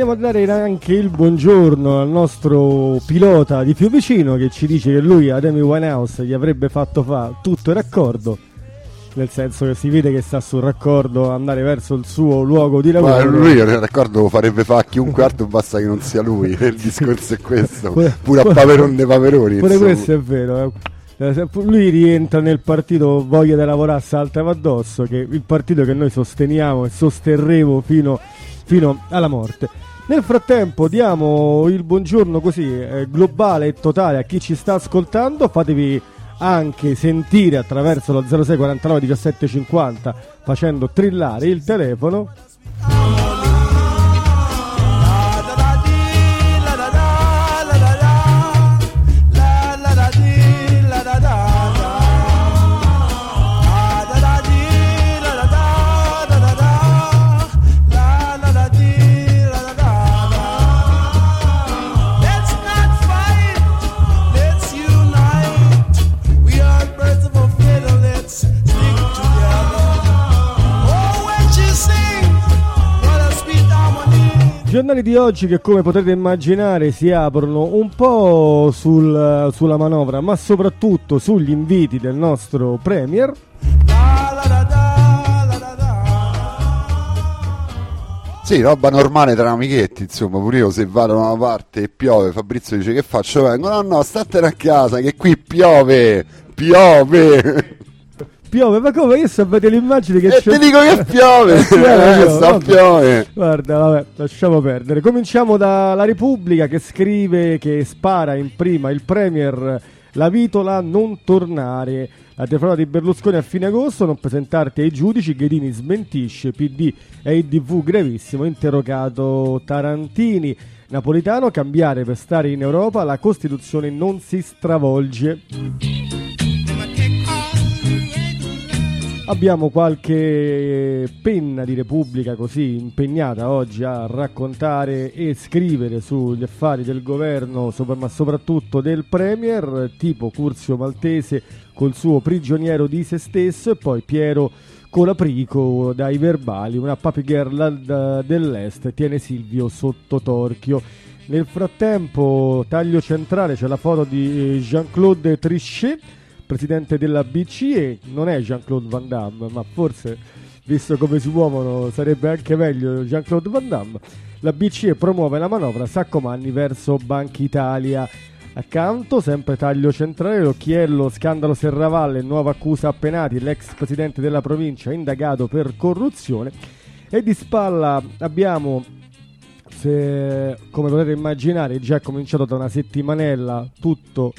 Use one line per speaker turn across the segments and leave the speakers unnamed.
vogliamo dare anche il buongiorno al nostro pilota di Fiumicino, che ci dice che lui ad Amy Winehouse gli avrebbe fatto fare tutto il raccordo, nel senso che si vede che sta sul raccordo, andare verso il suo luogo di lavoro.
Ma lui il raccordo lo farebbe fare a chiunque altro, basta che non sia lui. Il discorso è questo. Pure a Paperon dei Paperoni.
Pure questo è vero. Lui rientra nel partito Voglia di lavorare, saltava addosso, che il partito che noi sosteniamo e sosterremo fino alla morte. Nel frattempo diamo il buongiorno così globale e totale a chi ci sta ascoltando. Fatevi anche sentire attraverso lo 06 49 17 50 facendo trillare il telefono. I giornali di oggi, che come potete immaginare si aprono un po' sulla manovra, ma soprattutto sugli inviti del nostro Premier.
Sì, roba normale tra amichetti, insomma. Pure io, se vado da una parte e piove, Fabrizio dice: che faccio? Vengo, no, statene a casa che qui piove.
Piove, ma come? Io sapete l'immagine che
ti dico che piove. Piove.
Guarda, vabbè, lasciamo perdere. Cominciamo dalla Repubblica, che scrive, che spara in prima il Premier: la Vitola non tornare. La telefonata di Berlusconi a fine agosto: non presentarti ai giudici. Ghedini smentisce. PD e IDV gravissimo. Interrogato Tarantini. Napolitano: cambiare per stare in Europa. La Costituzione non si stravolge. Abbiamo qualche penna di Repubblica così impegnata oggi a raccontare e scrivere sugli affari del governo, ma soprattutto del Premier, tipo Curzio Maltese col suo prigioniero di se stesso, e poi Piero Colaprico dai verbali: una puppy girl dell'Est tiene Silvio sotto torchio. Nel frattempo, taglio centrale, c'è la foto di Jean-Claude Trichet, presidente della BCE. Non è Jean-Claude Van Damme, ma forse, visto come si muovono, sarebbe anche meglio Jean-Claude Van Damme. La BCE promuove la manovra Saccomanni verso Banca Italia. Accanto, sempre taglio centrale, l'occhiello scandalo Serravalle, nuova accusa a Penati, l'ex presidente della provincia indagato per corruzione. E di spalla abbiamo, come potete immaginare, già cominciato da una settimanella tutto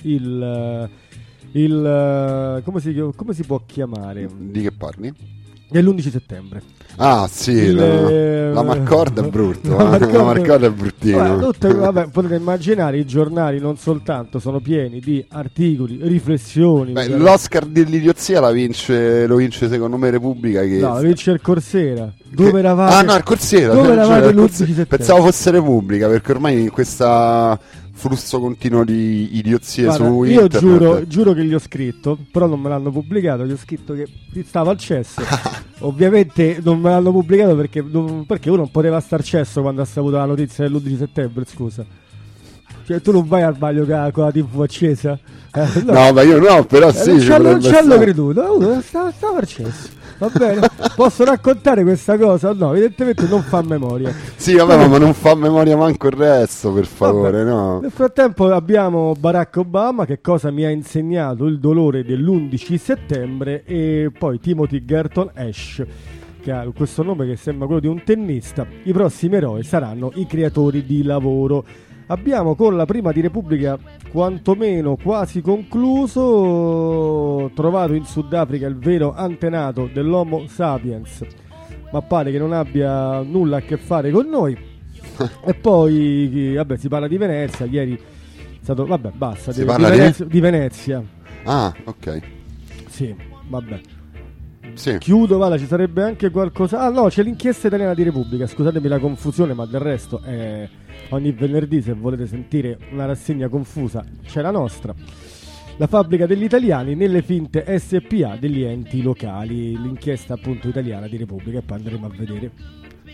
come si può chiamare?
Di che parli?
Dell'11 settembre.
Ah sì, la Marcorda è brutto. La Marcorda è bruttino.
Vabbè, potete immaginare, i giornali non soltanto sono pieni di articoli, riflessioni.
L'Oscar dell'idiozia lo vince secondo me Repubblica.
No, vince il Corsera. Dove eravate?
Ah no, il Corsera.
Dove eravate l'11 settembre?
Pensavo fosse Repubblica, perché ormai in questa flusso continuo di idiozie. Guarda, su internet.
Io giuro che gli ho scritto, però non me l'hanno pubblicato. Gli ho scritto che stava al cesso. Ovviamente non me l'hanno pubblicato perché uno non poteva star cesso quando ha saputo la notizia dell'11 settembre, scusa. Cioè, tu non vai al bagno con la TV accesa?
No, ma io no, però sì.
Non ci hanno creduto. Stava al cesso. Va bene, posso raccontare questa cosa? No, evidentemente non fa memoria.
Sì, vabbè, ma non fa memoria manco il resto, per favore,
vabbè.
No.
Nel frattempo abbiamo Barack Obama, che cosa mi ha insegnato il dolore dell'11 settembre, e poi Timothy Garton Ash, che ha questo nome che sembra quello di un tennista. I prossimi eroi saranno i creatori di lavoro. Abbiamo con la prima di Repubblica quantomeno quasi concluso: trovato in Sudafrica il vero antenato dell'Homo sapiens, ma pare che non abbia nulla a che fare con noi. E poi vabbè, si parla di Venezia. Ieri è stato, vabbè, basta, di Venezia.
Ah, ok.
Sì, vabbè.
Sì.
Chiudo, vada, ci sarebbe anche qualcosa. Ah no, c'è l'inchiesta italiana di Repubblica, scusatemi la confusione, ma del resto ogni venerdì, se volete sentire una rassegna confusa, c'è la nostra. La fabbrica degli italiani nelle finte SPA degli enti locali, l'inchiesta appunto italiana di Repubblica, e poi andremo a vedere.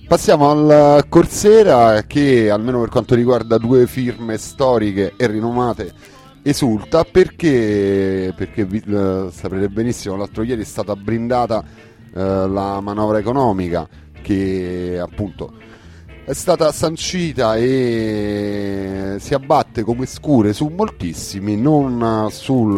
Passiamo al Corsera, che almeno per quanto riguarda due firme storiche e rinomate esulta, perché saprete benissimo, l'altro ieri è stata brindata la manovra economica, che appunto è stata sancita e si abbatte come scure su moltissimi, non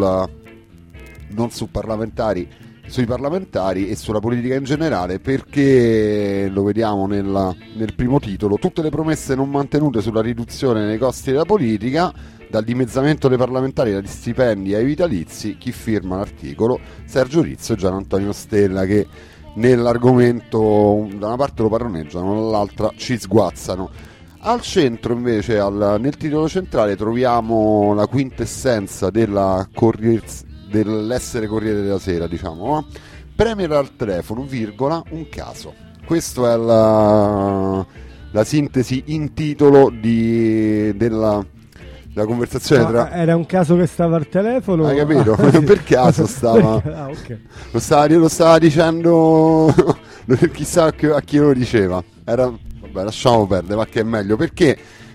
su parlamentari, sui parlamentari e sulla politica in generale, perché lo vediamo nel primo titolo: tutte le promesse non mantenute sulla riduzione dei costi della politica, dal dimezzamento dei parlamentari, dagli stipendi ai vitalizi. Chi firma l'articolo? Sergio Rizzo e Gian Antonio Stella, che nell'argomento da una parte lo padroneggiano, dall'altra ci sguazzano. Al centro invece, nel titolo centrale, troviamo la quintessenza dell'essere Corriere della Sera, diciamo. Premier al telefono, virgola, un caso. Questa è la sintesi in titolo della conversazione tra...
Era un caso che stava al telefono?
Hai capito? Sì. Per caso stava...
Okay.
Lo stava dicendo... Chissà a chi lo diceva. Vabbè, lasciamo perdere, ma che è meglio, perché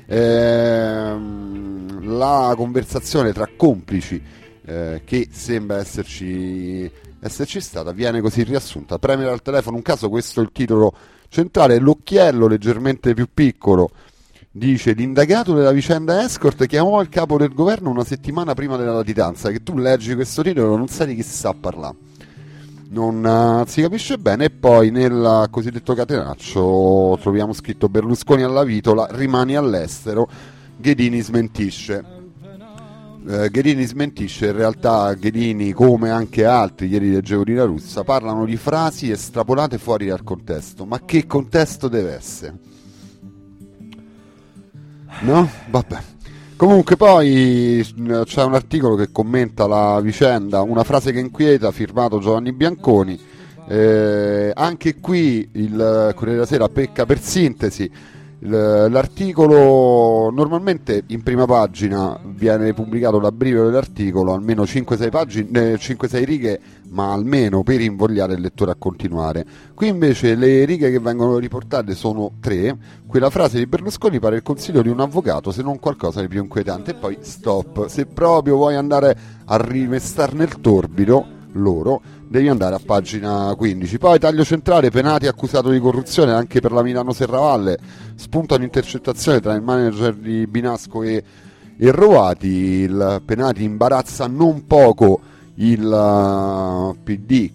la conversazione tra complici, che sembra esserci stata, viene così riassunta. Premier al telefono, un caso, questo è il titolo centrale. L'occhiello leggermente più piccolo dice: l'indagato della vicenda escort chiamò il capo del governo una settimana prima della latitanza. Che tu leggi questo titolo non sai di chi sta a parlare, non si capisce bene. E poi nel cosiddetto catenaccio troviamo scritto: Berlusconi alla Vitola, rimani all'estero, Ghedini smentisce. In realtà Ghedini, come anche altri, ieri leggevo di La Russa, parlano di frasi estrapolate fuori dal contesto. Ma che contesto deve essere? No? Vabbè. Comunque poi c'è un articolo che commenta la vicenda, una frase che inquieta, firmato Giovanni Bianconi. Anche qui il Corriere della Sera pecca per sintesi. L'articolo normalmente in prima pagina viene pubblicato l'abbrivio dell'articolo, almeno 5-6 pagine, 5-6 righe, ma almeno per invogliare il lettore a continuare. Qui invece le righe che vengono riportate sono 3. Quella frase di Berlusconi pare il consiglio di un avvocato, se non qualcosa di più inquietante. E poi stop, se proprio vuoi andare a rimestar nel torbido loro, devi andare a pagina 15. Poi taglio centrale: Penati accusato di corruzione anche per la Milano Serravalle, spunta un'intercettazione tra il manager di Binasco e Rovati. Il Penati imbarazza non poco il PD,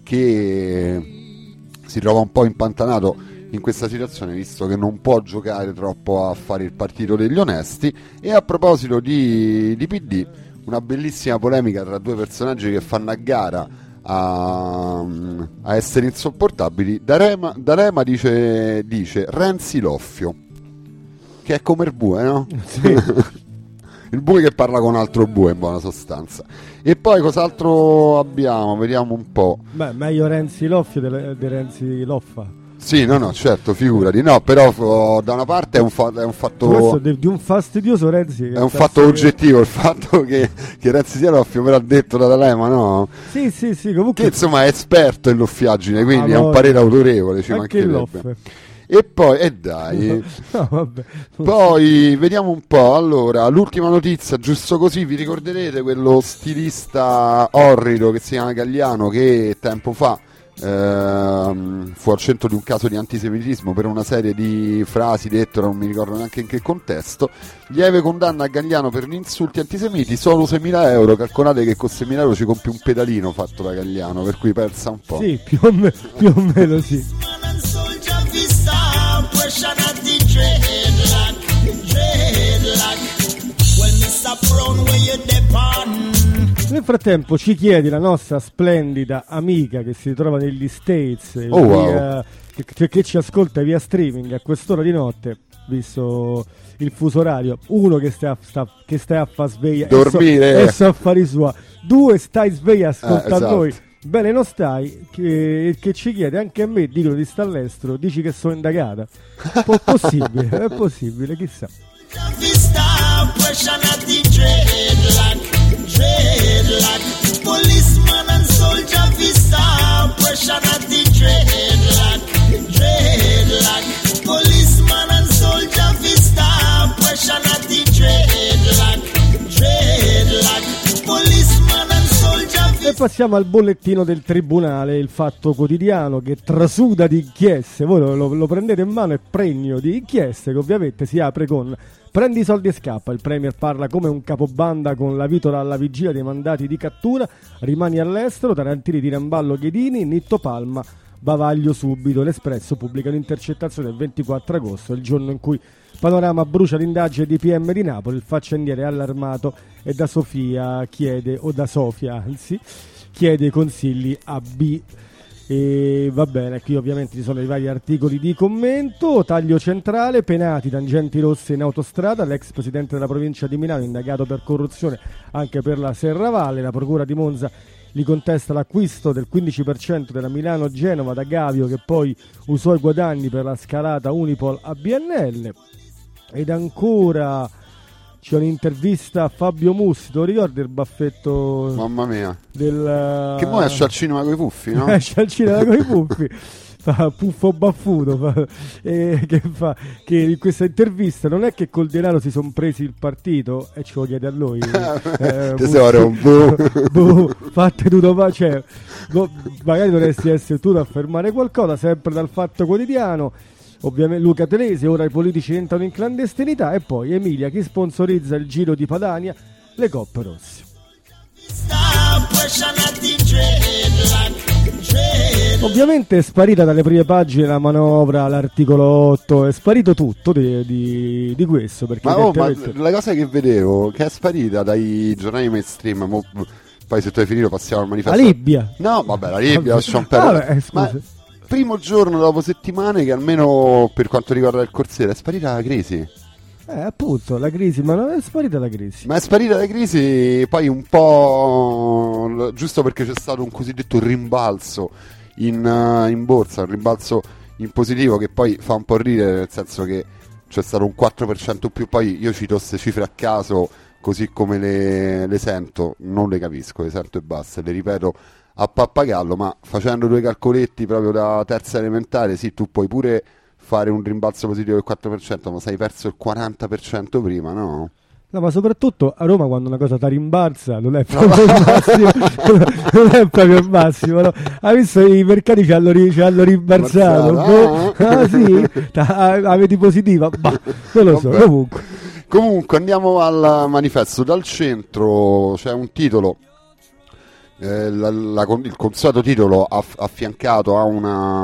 che si trova un po' impantanato in questa situazione, visto che non può giocare troppo a fare il partito degli onesti. E a proposito di PD, una bellissima polemica tra due personaggi che fanno a gara a essere insopportabili. D'Alema dice Renzi Loffio, che è come il bue, no? Sì. Il bue che parla con altro bue, in buona sostanza. E poi cos'altro abbiamo? Vediamo un po'.
Beh, meglio Renzi Loffio di Renzi Loffa.
Sì, no, certo, figurati. No, però da una parte è un fatto...
Questo di un fastidioso Renzi.
È un fatto oggettivo il fatto che Renzi sia loffio, però detto da D'Alema, no?
Sì, comunque...
Che insomma è esperto in loffiaggine, quindi ha un parere autorevole, ci mancherebbe. E poi, dai.
No, vabbè.
Poi vediamo un po'. Allora, l'ultima notizia, giusto così, vi ricorderete quello stilista orrido che si chiama Galliano, che tempo fa fu al centro di un caso di antisemitismo per una serie di frasi dette, non mi ricordo neanche in che contesto. Lieve condanna a Galliano per gli insulti antisemiti, solo 6.000 euro. Calcolate che con 6.000 euro ci compri un pedalino fatto da Galliano, per cui pensa un po'.
Sì, più o meno sì. Nel frattempo ci chiedi la nostra splendida amica che si trova negli States, che ci ascolta via streaming a quest'ora di notte, visto il fuso orario. Uno che stai a far sveglia
dormire
e so affari sua. 2 stai sveglia ascolta
esatto.
Noi. Bene, non stai, che ci chiede anche a me, dicono di sta all'estero, dici che sono indagata. È possibile, chissà. Policeman and soldier vista, pressure at the dreadlock. Police passiamo al bollettino del Tribunale, il Fatto Quotidiano, che trasuda di inchieste. Voi lo prendete in mano, è pregno di inchieste, che ovviamente si apre con: prendi i soldi e scappa, il Premier parla come un capobanda con la Vitola alla vigilia dei mandati di cattura, rimani all'estero, Tarantini tira in ballo Ghedini, Nitto Palma, bavaglio subito. L'Espresso pubblica un'intercettazione il 24 agosto, il giorno in cui Panorama brucia l'indagine di PM di Napoli, il faccendiere è allarmato e da Sofia chiede, o da Sofia anzi, chiede consigli a B. E va bene, qui ovviamente ci sono i vari articoli di commento. Taglio centrale, penati, tangenti rosse in autostrada, l'ex presidente della provincia di Milano indagato per corruzione anche per la Serravalle, la procura di Monza gli contesta l'acquisto del 15% della Milano-Genova da Gavio, che poi usò i guadagni per la scalata Unipol a BNL. Ed ancora c'è un'intervista a Fabio Mussi, te lo ricordi il baffetto?
Mamma mia.
Che
mo esce al cinema coi puffi, no?
Esce al cinema coi puffi. Fa puffo baffuto, che in questa intervista non è che col denaro si sono presi il partito, e ce lo chiede a noi.
Tesoro,
fate tutto, cioè, magari dovresti essere tu ad affermare qualcosa, sempre dal Fatto Quotidiano. Ovviamente Luca Telesi, ora i politici entrano in clandestinità, e poi Emilia, chi sponsorizza il Giro di Padania, le coppe rosse. Ovviamente è sparita dalle prime pagine la manovra, l'articolo 8, è sparito tutto di questo, perché
ma la cosa che vedevo che è sparita dai giornali mainstream, poi se tu hai finito passiamo al manifesto.
La Libia?
No, vabbè, la Libia lasciamo perdere. Ma primo giorno dopo settimane che almeno per quanto riguarda il Corsiere è sparita la crisi.
Appunto, la crisi, ma non è sparita la crisi.
Ma è sparita la crisi poi un po' giusto perché c'è stato un cosiddetto rimbalzo in borsa, un rimbalzo in positivo che poi fa un po' ridere, nel senso che c'è stato un 4% più. Poi io cito queste cifre a caso così come le sento, non le capisco, le sento e basta, le ripeto a pappagallo, ma facendo due calcoletti proprio da terza elementare, sì, tu puoi pure fare un rimbalzo positivo del 4%, ma sei perso il 40% prima, no?
No, ma soprattutto a Roma quando una cosa ti rimbalza non è proprio il massimo, non è proprio il massimo, no? Hai visto i mercati ci hanno rimbalzato? Sì? Avete positiva? Bah, non lo so,
comunque andiamo al manifesto. Dal centro c'è un titolo, il consueto titolo affiancato a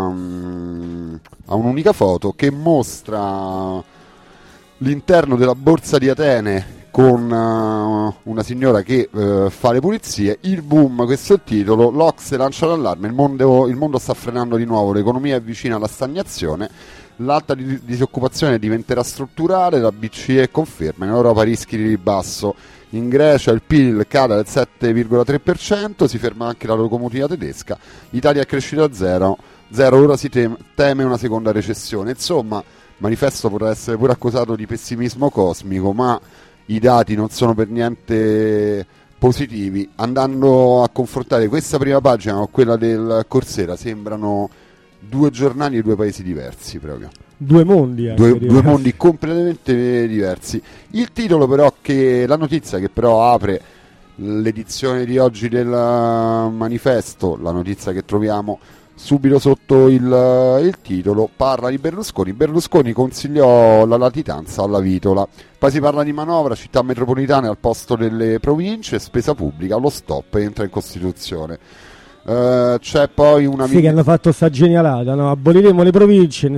un'unica foto che mostra l'interno della borsa di Atene con una signora che fa le pulizie. Il boom, questo è il titolo. L'Ocse lancia l'allarme, il mondo sta frenando di nuovo, l'economia è vicina alla stagnazione, l'alta disoccupazione diventerà strutturale, la BCE conferma, in Europa rischi di ribasso. In Grecia il PIL cade del 7,3%, si ferma anche la locomotiva tedesca, Italia è crescita zero, ora si teme una seconda recessione. Insomma, manifesto potrà essere pure accusato di pessimismo cosmico, ma i dati non sono per niente positivi. Andando a confrontare questa prima pagina con quella del Corsiera, sembrano due giornali e due paesi diversi proprio.
Due mondi,
due mondi completamente diversi. Il titolo però, la notizia che però apre l'edizione di oggi del manifesto, la notizia che troviamo subito sotto il titolo, parla di Berlusconi. Berlusconi consigliò la latitanza alla Vitola. Poi si parla di manovra, città metropolitane al posto delle province, spesa pubblica, lo stop entra in Costituzione. C'è poi una
che hanno fatto sta genialata, no? Aboliremo le province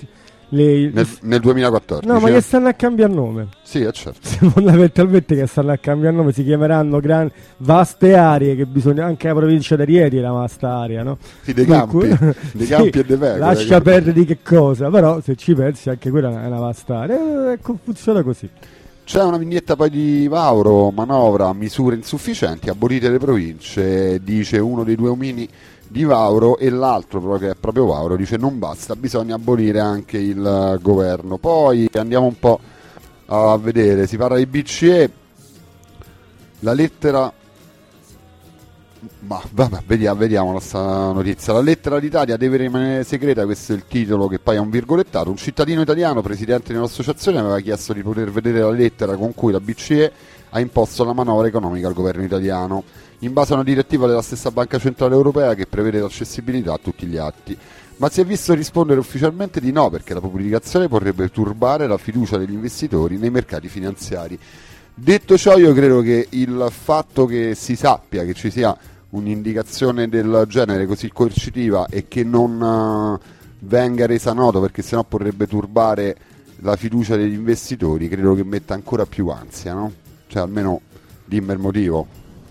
nel 2014.
No, ma che stanno a cambiare nome.
Sì, è certo.
Fondamentalmente che stanno a cambiare nome, si chiameranno vaste aree, che bisogna, anche la provincia di Rieti è una vasta area, no?
Sì, dei campi sì, e dei pecore.
Lascia perdere di che cosa, però se ci pensi anche quella è una vasta area, funziona così.
C'è una vignetta poi di Vauro, manovra, misure insufficienti, abolite le province, dice uno dei due omini di Vauro, e l'altro, però, che è proprio Vauro, dice non basta, bisogna abolire anche il governo. Poi andiamo un po' a vedere, si parla di BCE, la lettera Ma vabbè, vediamo questa notizia. La lettera d'Italia deve rimanere segreta, questo è il titolo, che poi è un virgolettato. Un cittadino italiano, presidente di un'associazione, aveva chiesto di poter vedere la lettera con cui la BCE ha imposto la manovra economica al governo italiano, in base a una direttiva della stessa Banca Centrale Europea che prevede l'accessibilità a tutti gli atti. Ma si è visto rispondere ufficialmente di no, perché la pubblicazione potrebbe turbare la fiducia degli investitori nei mercati finanziari. Detto ciò, io credo che il fatto che si sappia che ci sia un'indicazione del genere così coercitiva e che non venga resa nota, perché sennò potrebbe turbare la fiducia degli investitori, credo che metta ancora più ansia, no? Cioè, almeno dimmi il motivo.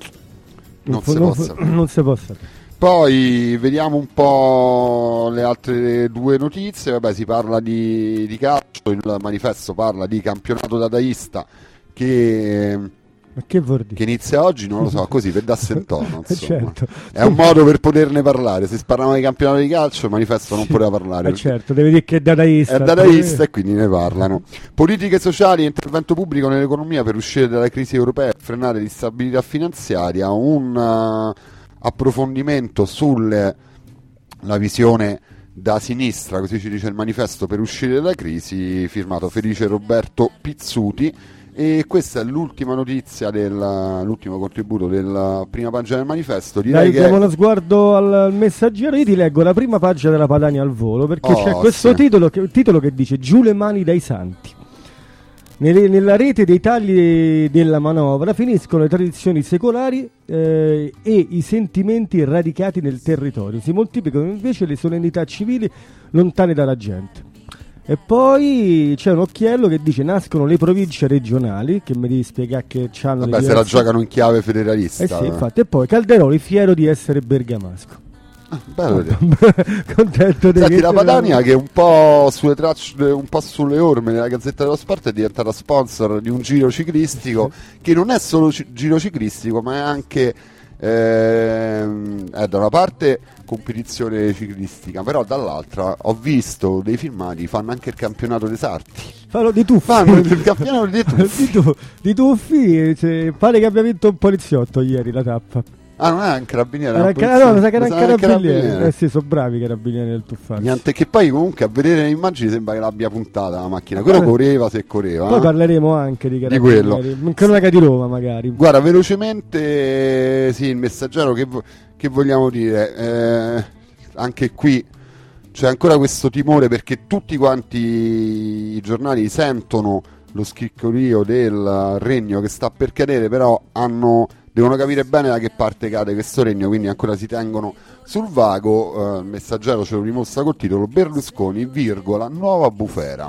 Non si possa. Poi vediamo un po' le altre due notizie. Vabbè, si parla di calcio, il manifesto parla di campionato dadaista che inizia oggi, non lo so, così per darsi il tono,
certo.
È un modo per poterne parlare. Se parlavano di campionato di calcio, il manifesto non poteva parlare,
certo, deve dire che è dadaista
e quindi ne parlano. Politiche sociali e intervento pubblico nell'economia per uscire dalla crisi europea e frenare l'instabilità finanziaria. Un approfondimento sulla visione da sinistra, così ci dice il manifesto, per uscire dalla crisi, firmato Felice Roberto Pizzuti. E questa è l'ultima notizia, l'ultimo contributo della prima pagina del manifesto.
Direi che diamo uno sguardo al Messaggero. Io ti leggo la prima pagina della Padania al volo, perché c'è questo titolo che dice: giù le mani dai santi. Nella rete dei tagli della manovra finiscono le tradizioni secolari e i sentimenti radicati nel territorio. Si moltiplicano invece le solennità civili lontane dalla gente. E poi c'è un occhiello che dice: nascono le province regionali, che mi devi spiegare che c'hanno.
Vabbè, se la giocano in chiave federalista.
Sì, infatti. E poi Calderoli fiero di essere bergamasco.
Bello.
Contento di
Senti, la Padania, che un po' sulle tracce, un po' sulle orme nella Gazzetta dello Sport, è diventata sponsor di un giro ciclistico che non è solo giro ciclistico, ma è anche da una parte competizione ciclistica, però dall'altra ho visto dei filmati, fanno anche il campionato dei sarti.
Fanno di tuffi.
Fanno il campionato di tuffi.
di tuffi, pare che abbia vinto un poliziotto ieri la tappa.
Ah, non è un carabiniere?
No, mi sa che era un carabiniere. Sì, sono bravi i carabinieri del tuffarsi.
Niente, che poi comunque a vedere le immagini sembra che l'abbia puntata la macchina. Quello correva se correva.
Poi parleremo anche di carabinieri. Di cronaca di Roma magari.
Guarda, velocemente, sì, il Messaggero, che vogliamo dire? Anche qui c'è ancora questo timore, perché tutti i giornali sentono lo scricchiolio del regno che sta per cadere, però devono capire bene da che parte cade questo regno, quindi ancora si tengono sul vago. Il Messaggero ce lo dimostra col titolo: Berlusconi, nuova bufera.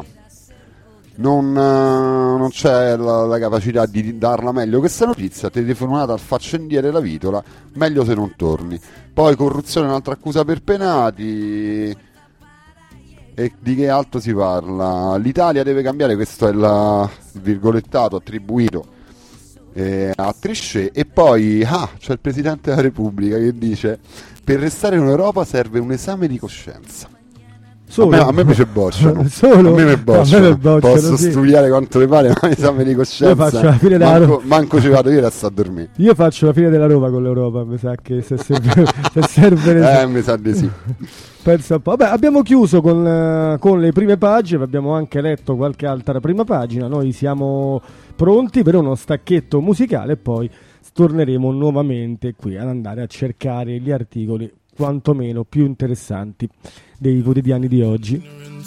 Non c'è la capacità di darla meglio questa notizia. Telefonata al faccendiere La Vitola, meglio se non torni. Poi corruzione, un'altra accusa per penati. E di che altro si parla? L'Italia deve cambiare, questo è il virgolettato attribuito a Trichet. E poi c'è il Presidente della Repubblica che dice: per restare in Europa serve un esame di coscienza. A me invece bocciano. A me mi bocciano. Posso studiare quanto le pare, ma l'esame di coscienza
io faccio la fine della
manco ci vado, io resto a dormire.
Io faccio la fine della Roma con l'Europa, mi sa che se serve
mi sa di sì.
Pensa un po'. Vabbè, abbiamo chiuso con le prime pagine, abbiamo anche letto qualche altra prima pagina. Noi siamo pronti per uno stacchetto musicale e poi torneremo nuovamente qui ad andare a cercare gli articoli quantomeno più interessanti dei quotidiani di oggi.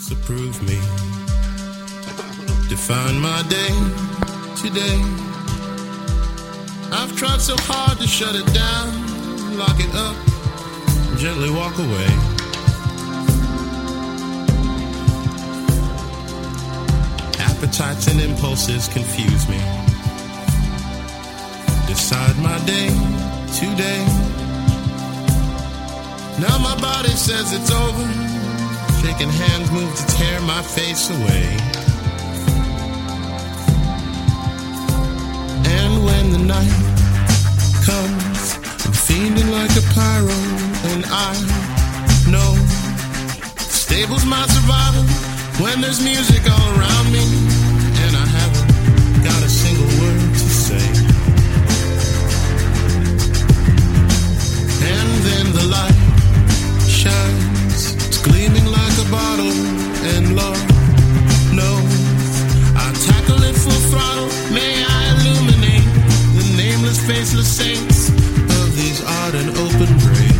Define my day today. I've tried so hard to shut it down, lock it up, gently walk away. Appetites and impulses confuse me. Decide my day today. Now my body says it's over. Shaking hands move to tear my face away. And when the night comes, I'm fiending like a pyro. And I know stable's my survival when there's music all around me. And I haven't got a single word to say.
the light shines, it's gleaming like a bottle, and Lord knows I'll tackle it full throttle. May I illuminate the nameless, faceless saints of these odd and open graves.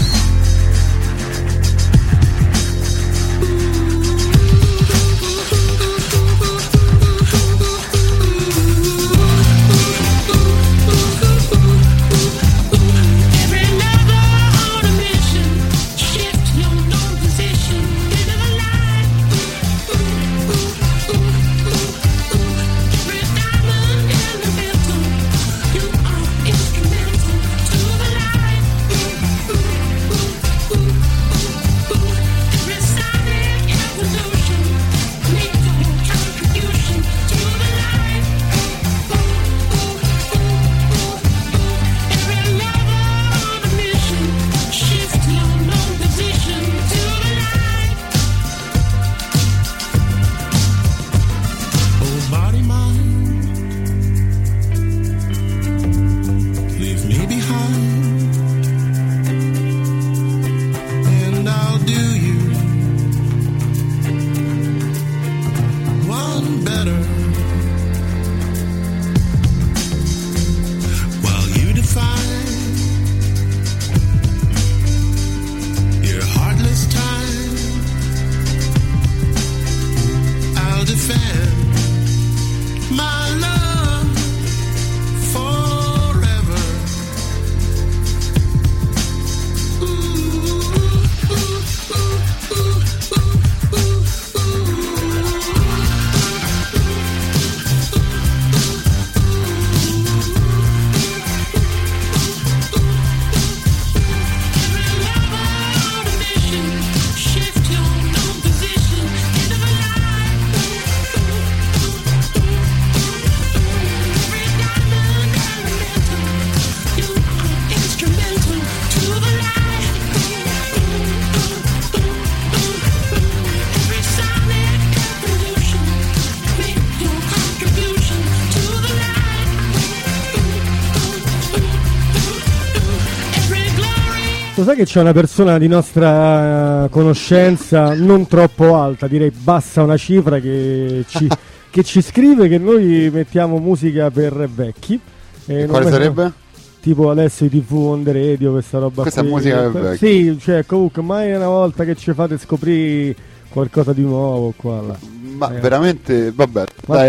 Sai che c'è una persona di nostra conoscenza non troppo alta, direi bassa una cifra, che ci scrive che noi mettiamo musica per vecchi.
E quale sarebbe?
Tipo Alessio TV on the radio, questa roba.
Questa
qui.
È musica per vecchi.
Sì, cioè comunque mai una volta che ci fate scoprire qualcosa di nuovo qua là.
Ma veramente, vabbè,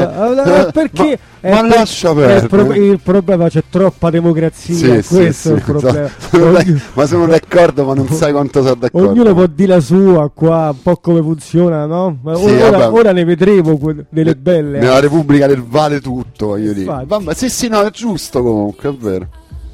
perché
ma lascia perdere.
Il problema, c'è troppa democrazia, questo è il problema.
Ma sono d'accordo, ma non sai quanto sono d'accordo.
Ognuno può dire la sua qua, un po' come funziona, no? Ma ora ne vedremo delle belle.
Nella Repubblica del vale tutto, voglio dire. Vabbè, sì, no, è giusto comunque, è vero.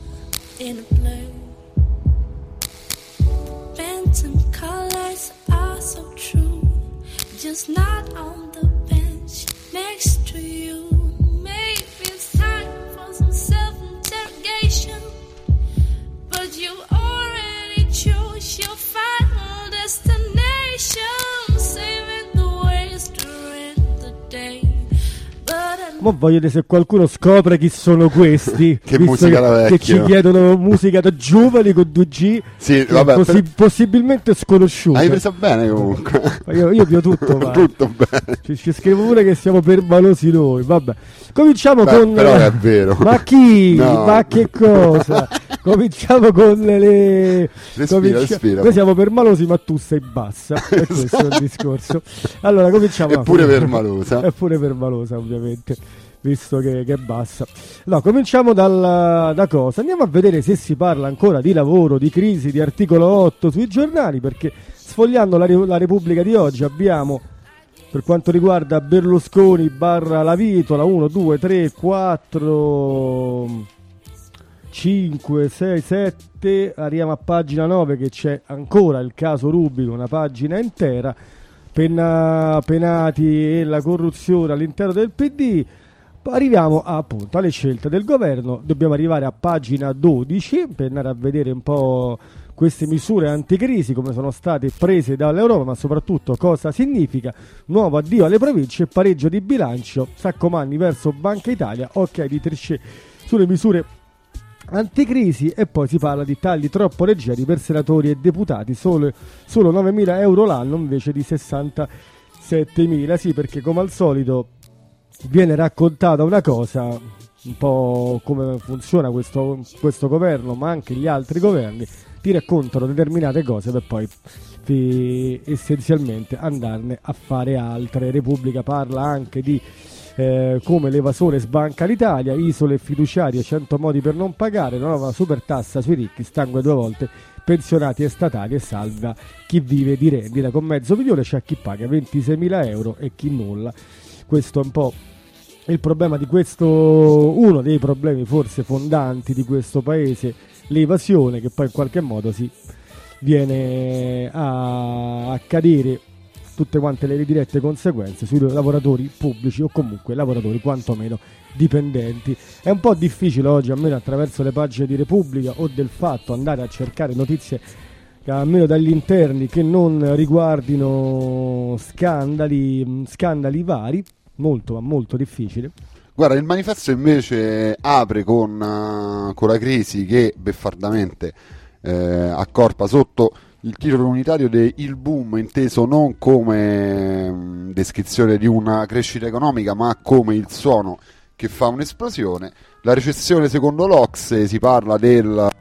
Just not on the bench next to you. Maybe it's time for some self-interrogation, but you already chose your final destination, saving the ways during the day.
Mo voglio vedere se qualcuno scopre chi sono questi.
Che musica da vecchio.
Che ci chiedono musica da giovani con 2G.
Sì, vabbè,
possibilmente sconosciuta.
Hai preso bene comunque.
Io più tutto va.
Tutto bene.
Ci scrivo pure che siamo permalosi noi. Vabbè. Cominciamo con.
Però è vero.
Ma chi?
No.
Ma che cosa? Cominciamo con le.
Respira.
Noi siamo permalosi, ma tu sei bassa. E questo è il discorso. Allora, cominciamo.
È pure permalosa.
È pure permalosa, ovviamente, visto che è bassa. No, cominciamo da cosa? Andiamo a vedere se si parla ancora di lavoro, di crisi, di articolo 8 sui giornali, perché sfogliando la Repubblica di oggi abbiamo, per quanto riguarda Berlusconi barra La Vitola, 1, 2, 3, 4, 5, 6, 7, arriviamo a pagina 9 che c'è ancora il caso Rubico, una pagina intera, penati e la corruzione all'interno del PD. Arriviamo appunto alle scelte del governo, dobbiamo arrivare a pagina 12 per andare a vedere un po' queste misure anticrisi, come sono state prese dall'Europa, ma soprattutto cosa significa. Nuovo addio alle province, pareggio di bilancio, Saccomanni verso Banca Italia, ok di Trichet sulle misure anticrisi, e poi si parla di tagli troppo leggeri per senatori e deputati, solo 9.000 euro l'anno invece di 67.000. Sì, perché come al solito viene raccontata una cosa, un po' come funziona questo governo, ma anche gli altri governi ti raccontano determinate cose per poi essenzialmente andarne a fare altre. Repubblica parla anche di come l'evasore sbanca l'Italia, isole fiduciarie, 100 modi per non pagare, la nuova super tassa sui ricchi, stangue 2 volte pensionati e statali e salva chi vive di rendita, con mezzo milione c'è chi paga 26.000 euro e chi nulla. Questo è un po' il problema di questo, uno dei problemi forse fondanti di questo paese, l'evasione, che poi in qualche modo si viene a cadere tutte quante le dirette conseguenze sui lavoratori pubblici o comunque lavoratori quantomeno dipendenti. È un po' difficile oggi, almeno attraverso le pagine di Repubblica o del Fatto, andare a cercare notizie almeno dagli interni che non riguardino scandali vari, molto ma molto difficile.
Guarda, il manifesto invece apre con la crisi che beffardamente accorpa sotto il titolo unitario Il boom, inteso non come descrizione di una crescita economica, ma come il suono che fa un'esplosione. La recessione secondo l'Ocse, si parla delle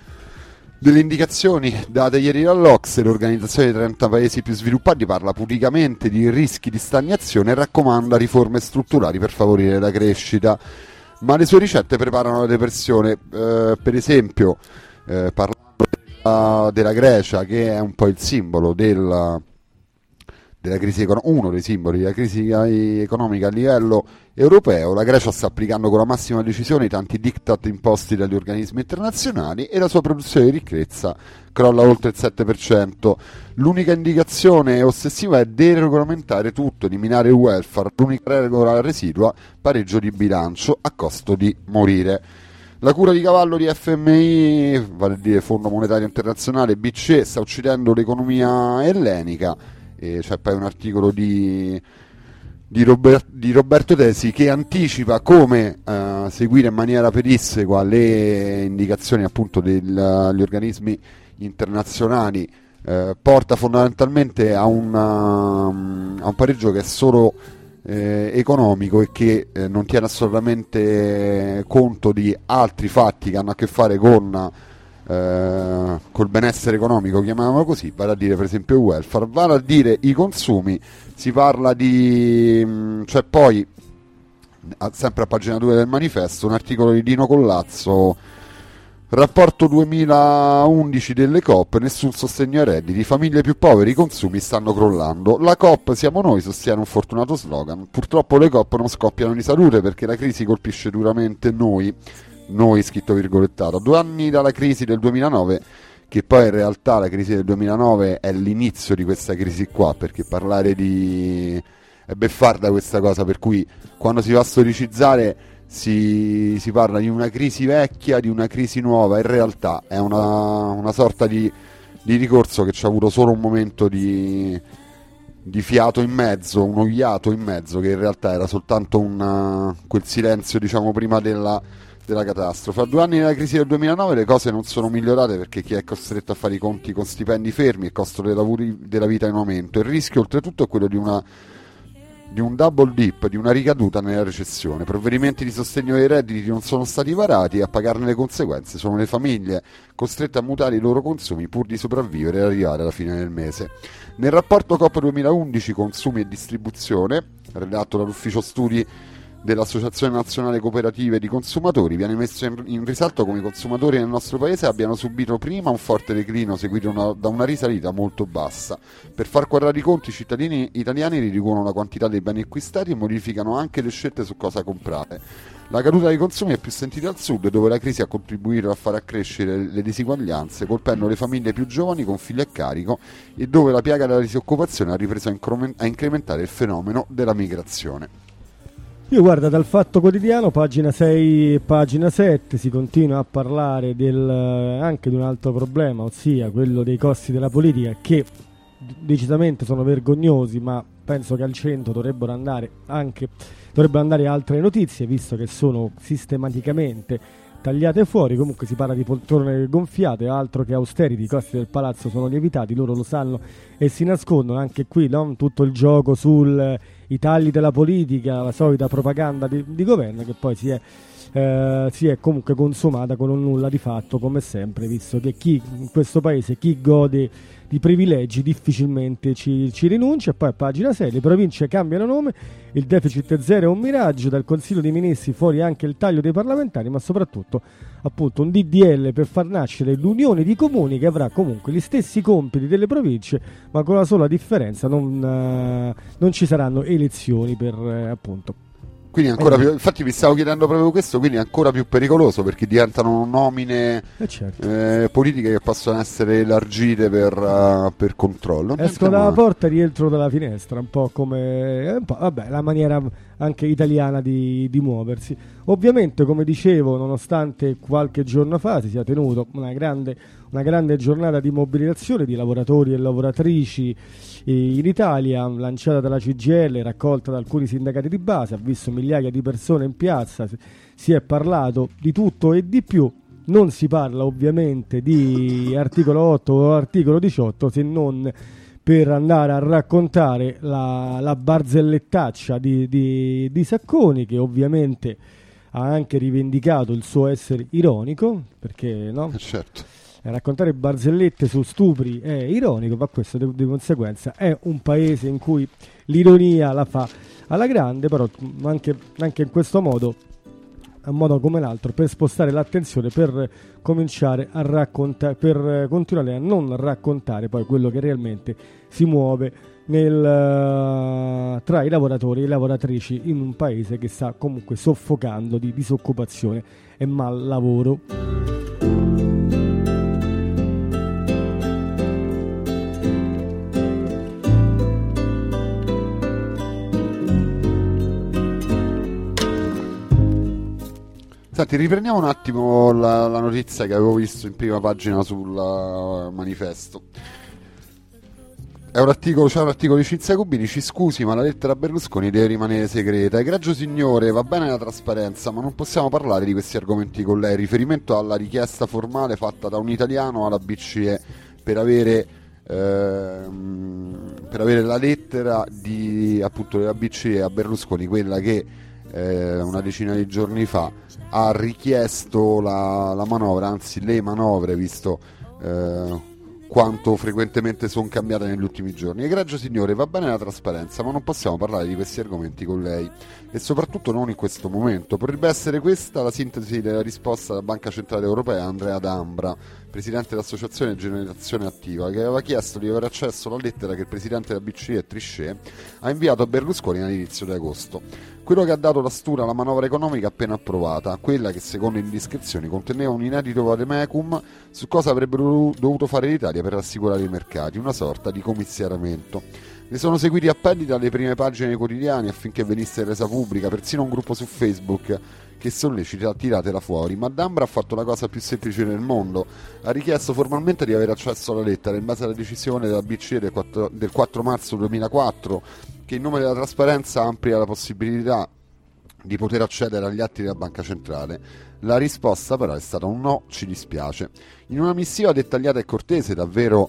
indicazioni date ieri dall'Ocse, l'organizzazione dei 30 paesi più sviluppati parla pubblicamente di rischi di stagnazione e raccomanda riforme strutturali per favorire la crescita, ma le sue ricette preparano la depressione. Per esempio, parlando della Grecia, che è un po' il simbolo della crisi uno dei simboli della crisi economica a livello europeo, la Grecia sta applicando con la massima decisione i tanti diktat imposti dagli organismi internazionali e la sua produzione di ricchezza crolla oltre il 7%. L'unica indicazione ossessiva è deregolamentare tutto, eliminare il welfare, l'unica regola residua, pareggio di bilancio a costo di morire. La cura di cavallo di FMI, vale a dire Fondo Monetario Internazionale, BCE, sta uccidendo l'economia ellenica. C'è poi un articolo di Roberto Tesi che anticipa come seguire in maniera pedissequa le indicazioni appunto degli organismi internazionali, porta fondamentalmente a un pareggio che è solo economico e che non tiene assolutamente conto di altri fatti che hanno a che fare con col benessere economico, chiamiamolo così, vale a dire per esempio il welfare, vale a dire i consumi. Si parla di c'è poi sempre a pagina 2 del manifesto un articolo di Dino Collazzo, rapporto 2011 delle Coop, nessun sostegno ai redditi, famiglie più povere, i consumi stanno crollando, la Coop siamo noi, sostiene un fortunato slogan. Purtroppo le Coop non scoppiano di salute perché la crisi colpisce duramente noi scritto virgolettato, 2 anni dalla crisi del 2009, che poi in realtà la crisi del 2009 è l'inizio di questa crisi qua, perché parlare di è beffarda questa cosa, per cui quando si va a storicizzare si parla di una crisi vecchia, di una crisi nuova, in realtà è una sorta di ricorso che ci ha avuto solo un momento di fiato in mezzo, uno hiato in mezzo, che in realtà era soltanto quel silenzio, diciamo, prima della catastrofe. A 2 anni della crisi del 2009 le cose non sono migliorate perché chi è costretto a fare i conti con stipendi fermi e costo della vita in aumento. Il rischio oltretutto è quello di un double dip, di una ricaduta nella recessione. Provvedimenti di sostegno dei redditi non sono stati varati e a pagarne le conseguenze sono le famiglie costrette a mutare i loro consumi pur di sopravvivere e arrivare alla fine del mese. Nel rapporto COP 2011 Consumi e Distribuzione, redatto dall'Ufficio Studi dell'Associazione Nazionale Cooperative di Consumatori, viene messo in risalto come i consumatori nel nostro paese abbiano subito prima un forte declino seguito da una risalita molto bassa. Per far quadrare i conti i cittadini italiani riducono la quantità dei beni acquistati e modificano anche le scelte su cosa comprare. La caduta dei consumi è più sentita al sud, dove la crisi ha contribuito a far accrescere le disuguaglianze, colpendo le famiglie più giovani con figli a carico e dove la piaga della disoccupazione ha ripreso a incrementare il fenomeno della migrazione.
Io guarda, dal Fatto Quotidiano, pagina 6 e pagina 7, si continua a parlare anche di un altro problema, ossia quello dei costi della politica, che decisamente sono vergognosi, ma penso che al centro dovrebbero andare altre notizie, visto che sono sistematicamente tagliate fuori. Comunque si parla di poltrone gonfiate, altro che austerity, i costi del palazzo sono lievitati, loro lo sanno e si nascondono. Anche qui, no? Tutto il gioco i tagli della politica, la solita propaganda di governo che poi si è comunque consumata con un nulla di fatto, come sempre, visto che in questo paese chi gode di privilegi difficilmente ci rinuncia. E poi a pagina 6 le province cambiano nome, il deficit è zero, è un miraggio, dal Consiglio dei Ministri fuori anche il taglio dei parlamentari, ma soprattutto appunto un DDL per far nascere l'unione di comuni che avrà comunque gli stessi compiti delle province, ma con la sola differenza non ci saranno elezioni per appunto.
Quindi ancora più, infatti vi stavo chiedendo proprio questo, quindi è ancora più pericoloso perché diventano nomine politiche che possono essere elargite per controllo.
Esco dalla porta e rientro dalla finestra, un po' come vabbè, la maniera anche italiana di muoversi. Ovviamente, come dicevo, nonostante qualche giorno fa si sia tenuto una grande giornata di mobilitazione di lavoratori e lavoratrici in Italia, lanciata dalla CGIL, raccolta da alcuni sindacati di base, ha visto migliaia di persone in piazza, si è parlato di tutto e di più. Non si parla ovviamente di articolo 8 o articolo 18, se non per andare a raccontare la barzellettaccia di Sacconi, che ovviamente ha anche rivendicato il suo essere ironico, perché no?
Certo.
Raccontare barzellette su stupri è ironico, ma questo di conseguenza è un paese in cui l'ironia la fa alla grande, però anche in questo modo, un modo come l'altro, per spostare l'attenzione, per cominciare a raccontare, per continuare a non raccontare poi quello che realmente si muove tra i lavoratori e le lavoratrici in un paese che sta comunque soffocando di disoccupazione e mal lavoro.
Senti, riprendiamo un attimo la notizia che avevo visto in prima pagina sul manifesto. C'è un articolo di Cinzia Cubini: ci scusi, ma la lettera a Berlusconi deve rimanere segreta. Egregio signore, va bene la trasparenza, ma non possiamo parlare di questi argomenti con lei. Riferimento alla richiesta formale fatta da un italiano alla BCE per avere la lettera appunto della BCE a Berlusconi, quella che una decina di giorni fa ha richiesto la manovra, anzi le manovre, visto quanto frequentemente sono cambiate negli ultimi giorni. Egregio signore, va bene la trasparenza, ma non possiamo parlare di questi argomenti con lei, e soprattutto non in questo momento. Potrebbe essere questa la sintesi della risposta della Banca Centrale Europea a Andrea D'Ambra, presidente dell'Associazione Generazione Attiva, che aveva chiesto di avere accesso alla lettera che il presidente della BCE, Trichet, ha inviato a Berlusconi all'inizio di agosto. Quello che ha dato la stura alla manovra economica appena approvata, quella che secondo indiscrezioni conteneva un inedito vademecum su cosa avrebbe dovuto fare l'Italia per rassicurare i mercati, una sorta di commissariamento. Ne sono seguiti appelli dalle prime pagine dei quotidiani affinché venisse resa pubblica, persino un gruppo su Facebook che sollecita tiratela fuori, ma D'Ambra ha fatto la cosa più semplice del mondo: ha richiesto formalmente di avere accesso alla lettera in base alla decisione della BCE del 4 marzo 2004, che in nome della trasparenza amplia la possibilità di poter accedere agli atti della Banca Centrale. La risposta però è stata un no, ci dispiace. In una missiva dettagliata e cortese, davvero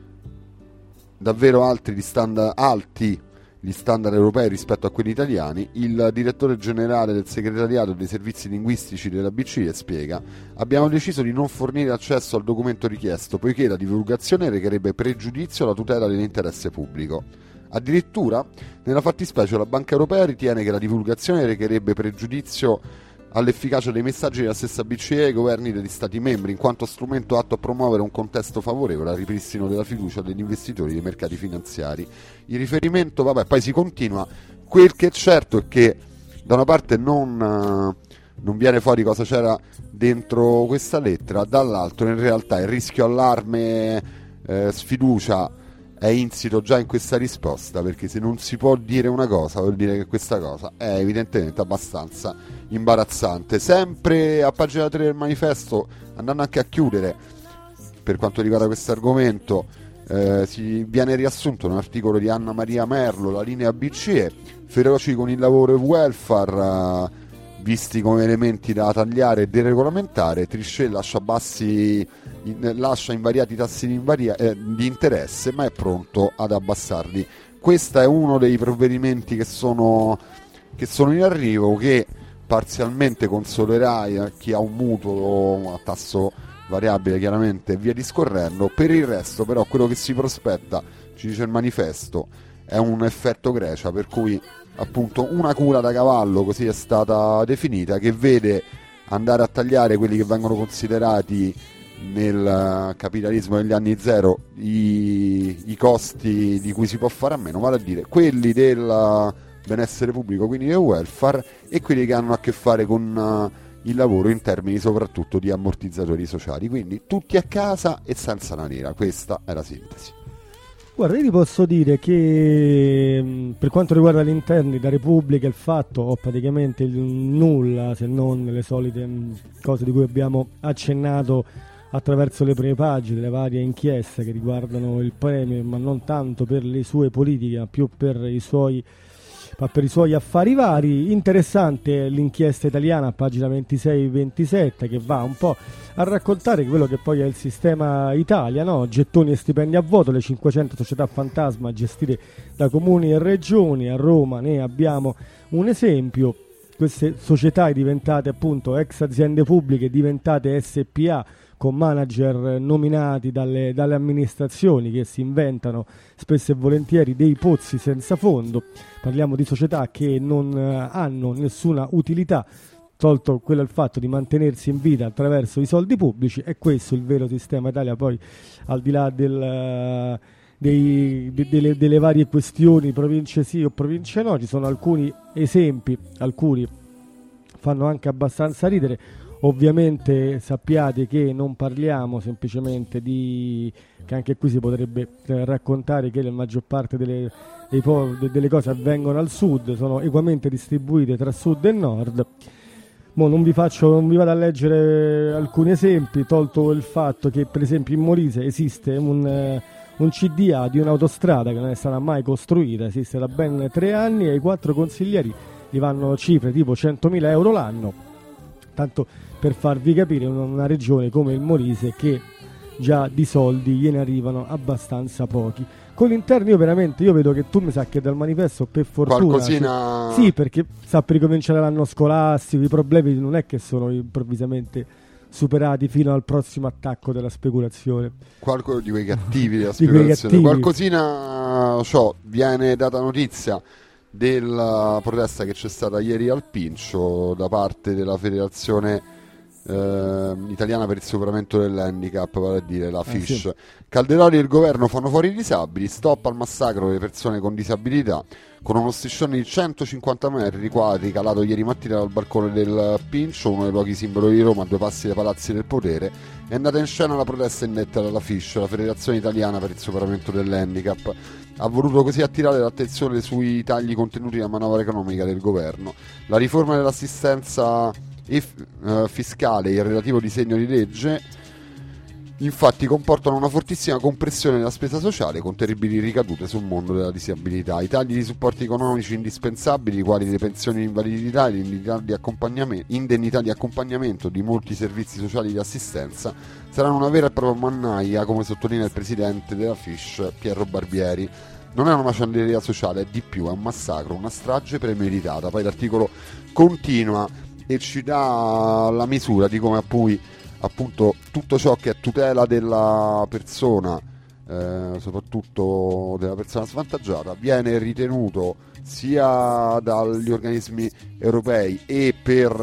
alti gli standard europei rispetto a quelli italiani, il direttore generale del segretariato dei servizi linguistici della BCE spiega: abbiamo deciso di non fornire accesso al documento richiesto poiché la divulgazione recherebbe pregiudizio alla tutela dell'interesse pubblico. Addirittura, nella fattispecie, la Banca Europea ritiene che la divulgazione recherebbe pregiudizio all'efficacia dei messaggi della stessa BCE e ai governi degli Stati membri, in quanto strumento atto a promuovere un contesto favorevole al ripristino della fiducia degli investitori dei mercati finanziari. Il riferimento, poi si continua. Quel che è certo è che da una parte non viene fuori cosa c'era dentro questa lettera, dall'altro in realtà il rischio allarme, sfiducia è insito già in questa risposta, perché se non si può dire una cosa vuol dire che questa cosa è evidentemente abbastanza imbarazzante. Sempre a pagina 3 del manifesto, andando anche a chiudere per quanto riguarda questo argomento, si viene riassunto un articolo di Anna Maria Merlo, la linea BCE, feroci con il lavoro e welfare, visti come elementi da tagliare e deregolamentare. Trichet lascia invariati tassi di interesse, ma è pronto ad abbassarli. Questo è uno dei provvedimenti che sono in arrivo, che parzialmente consolerà chi ha un mutuo a tasso variabile, chiaramente, e via discorrendo. Per il resto però quello che si prospetta, ci dice il manifesto, è un effetto Grecia, per cui appunto una cura da cavallo, così è stata definita, che vede andare a tagliare quelli che vengono considerati nel capitalismo degli anni zero i costi di cui si può fare a meno, vale a dire quelli del benessere pubblico, quindi del welfare, e quelli che hanno a che fare con il lavoro in termini soprattutto di ammortizzatori sociali, quindi tutti a casa e senza la nera. Questa è la sintesi.
Guarda, io ti posso dire che per quanto riguarda gli interni da Repubblica, il fatto ho praticamente nulla, se non le solite cose di cui abbiamo accennato attraverso le prime pagine, le varie inchieste che riguardano il Premier, ma non tanto per le sue politiche, ma più per i suoi affari vari. Interessante l'inchiesta italiana a pagina 26-27, che va un po' a raccontare quello che poi è il sistema Italia, no? Gettoni e stipendi a vuoto, le 500 società fantasma gestite da comuni e regioni. A Roma ne abbiamo un esempio: queste società diventate appunto ex aziende pubbliche, diventate SPA, con manager nominati dalle amministrazioni, che si inventano spesso e volentieri dei pozzi senza fondo. Parliamo di società che non hanno nessuna utilità, tolto quello il fatto di mantenersi in vita attraverso i soldi pubblici. E questo è il vero sistema Italia. Poi, al di là delle varie questioni, province sì o province no, ci sono alcuni esempi, alcuni fanno anche abbastanza ridere. Ovviamente sappiate che non parliamo semplicemente che anche qui si potrebbe raccontare che la maggior parte delle cose avvengono al sud, sono equamente distribuite tra sud e nord. Non vi vado a leggere alcuni esempi, tolto il fatto che per esempio in Molise esiste un CDA di un'autostrada che non è stata mai costruita, esiste da ben 3 anni, e ai 4 consiglieri gli vanno cifre tipo 100.000 euro l'anno, tanto per farvi capire una regione come il Molise che già di soldi gliene arrivano abbastanza pochi. Con l'interno io vedo che tu mi sa che dal manifesto, per fortuna,
qualcosina...
sì, perché sta per ricominciare l'anno scolastico, i problemi non è che sono improvvisamente superati fino al prossimo attacco della speculazione.
Qualcuno di quei cattivi della speculazione. Qualcosina viene data notizia della protesta che c'è stata ieri al Pincio da parte della federazione italiana per il superamento dell'handicap, vale a dire la FISH. Sì. Calderoli e il governo fanno fuori i disabili, stop al massacro delle persone con disabilità, con uno striscione di 150 metri quadri calato ieri mattina dal balcone del Pincio, uno dei pochi simboli di Roma a 2 passi dai palazzi del potere. È andata in scena la protesta indetta dalla FISH, la federazione italiana per il superamento dell'handicap. Ha voluto così attirare l'attenzione sui tagli contenuti nella manovra economica del governo. La riforma dell'assistenza fiscale e il relativo disegno di legge infatti comportano una fortissima compressione della spesa sociale, con terribili ricadute sul mondo della disabilità. I tagli di supporti economici indispensabili, quali le pensioni di invalidità e l'indennità di accompagnamento di molti servizi sociali di assistenza, saranno una vera e propria mannaia, come sottolinea il presidente della FISH Piero Barbieri. Non è una macelleria sociale, è di più, è un massacro, una strage premeditata. Poi l'articolo continua e ci dà la misura di come appunto tutto ciò che è tutela della persona, soprattutto della persona svantaggiata, viene ritenuto sia dagli organismi europei e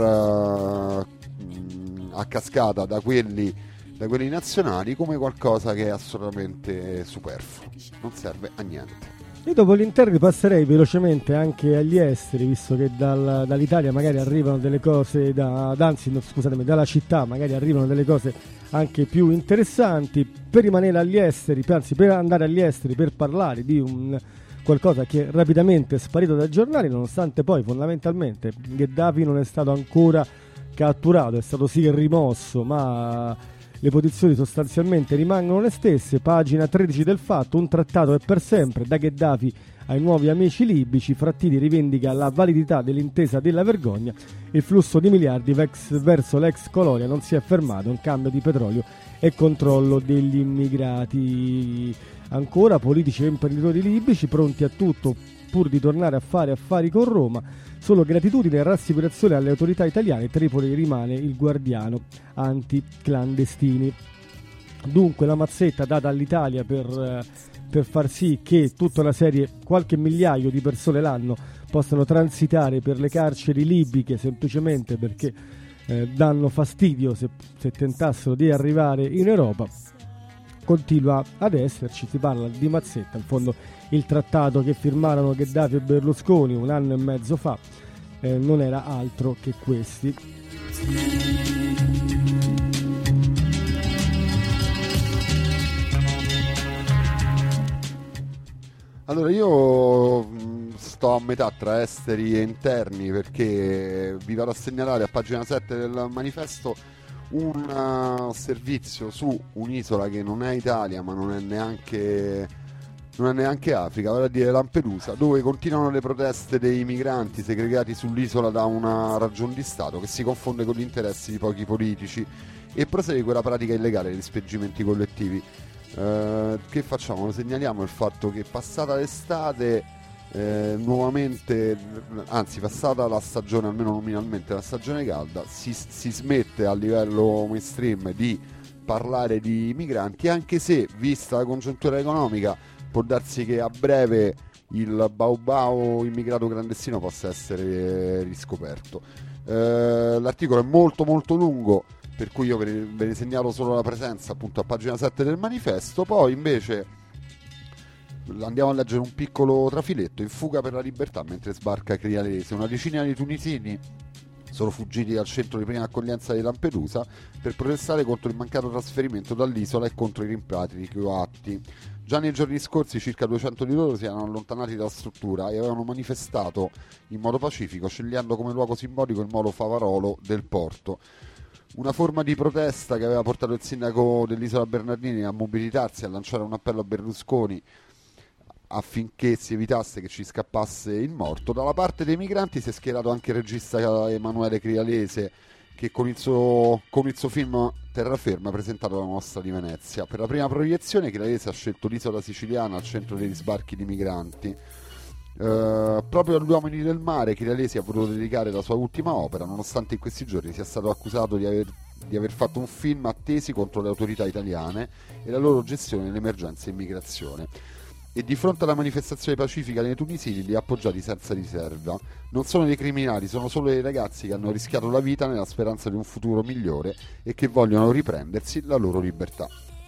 a cascata da quelli nazionali come qualcosa che è assolutamente superfluo, non serve a niente.
Io dopo l'interno passerei velocemente anche agli esteri, visto che dall'Italia magari arrivano delle cose, dalla città magari arrivano delle cose anche più interessanti. Per rimanere agli esteri, anzi per andare agli esteri, per parlare di qualcosa che rapidamente è sparito dai giornali, nonostante poi fondamentalmente Gheddafi non è stato ancora catturato, è stato sì rimosso, ma le posizioni sostanzialmente rimangono le stesse. Pagina 13 del Fatto, un trattato è per sempre, da Gheddafi ai nuovi amici libici. Frattini rivendica la validità dell'intesa della vergogna. Il flusso di miliardi verso l'ex colonia non si è fermato, un cambio di petrolio e controllo degli immigrati. Ancora politici e imprenditori libici pronti a tutto pur di tornare a fare affari con Roma. Solo gratitudine e rassicurazione alle autorità italiane. Tripoli rimane il guardiano anti-clandestini. Dunque la mazzetta data all'Italia per far sì che tutta una serie, qualche migliaio di persone l'anno, possano transitare per le carceri libiche semplicemente perché danno fastidio se tentassero di arrivare in Europa, continua ad esserci. Si parla di mazzetta, in fondo il trattato che firmarono Gheddafi e Berlusconi un anno e mezzo fa non era altro che questi.
Allora io sto a metà tra esteri e interni, perché vi vado a segnalare a pagina 7 del manifesto un servizio su un'isola che non è Italia ma non è neanche Africa, vale a dire Lampedusa, dove continuano le proteste dei migranti segregati sull'isola da una ragion di Stato che si confonde con gli interessi di pochi politici e prosegue la pratica illegale degli spedimenti collettivi. Che facciamo? Lo segnaliamo il fatto che passata l'estate nuovamente, anzi passata la stagione, almeno nominalmente la stagione calda, si smette a livello mainstream di parlare di migranti, anche se vista la congiuntura economica può darsi che a breve il baobao immigrato clandestino possa essere riscoperto. L'articolo è molto molto lungo, per cui io ve ne segnalo solo la presenza appunto a pagina 7 del manifesto. Poi invece andiamo a leggere un piccolo trafiletto. In fuga per la libertà mentre sbarca Crialese, una decina di tunisini sono fuggiti dal centro di prima accoglienza di Lampedusa per protestare contro il mancato trasferimento dall'isola e contro i rimpatri coatti. Già nei giorni scorsi circa 200 di loro si erano allontanati dalla struttura e avevano manifestato in modo pacifico, scegliendo come luogo simbolico il molo Favarolo del porto. Una forma di protesta che aveva portato il sindaco dell'isola Bernardini a mobilitarsi e a lanciare un appello a Berlusconi affinché si evitasse che ci scappasse il morto. Dalla parte dei migranti si è schierato anche il regista Emanuele Crialese, che con il suo film Terraferma ha presentato la Mostra di Venezia. Per la prima proiezione Crialese ha scelto l'isola siciliana al centro degli sbarchi di migranti. Proprio agli uomini del mare Crialese ha voluto dedicare la sua ultima opera, nonostante in questi giorni sia stato accusato di aver fatto un film a tesi contro le autorità italiane e la loro gestione dell'emergenza immigrazione. E di fronte alla manifestazione pacifica dei tunisini li ha appoggiati senza riserva. Non sono dei criminali, sono solo dei ragazzi che hanno rischiato la vita nella speranza di un futuro migliore e che vogliono riprendersi la loro libertà.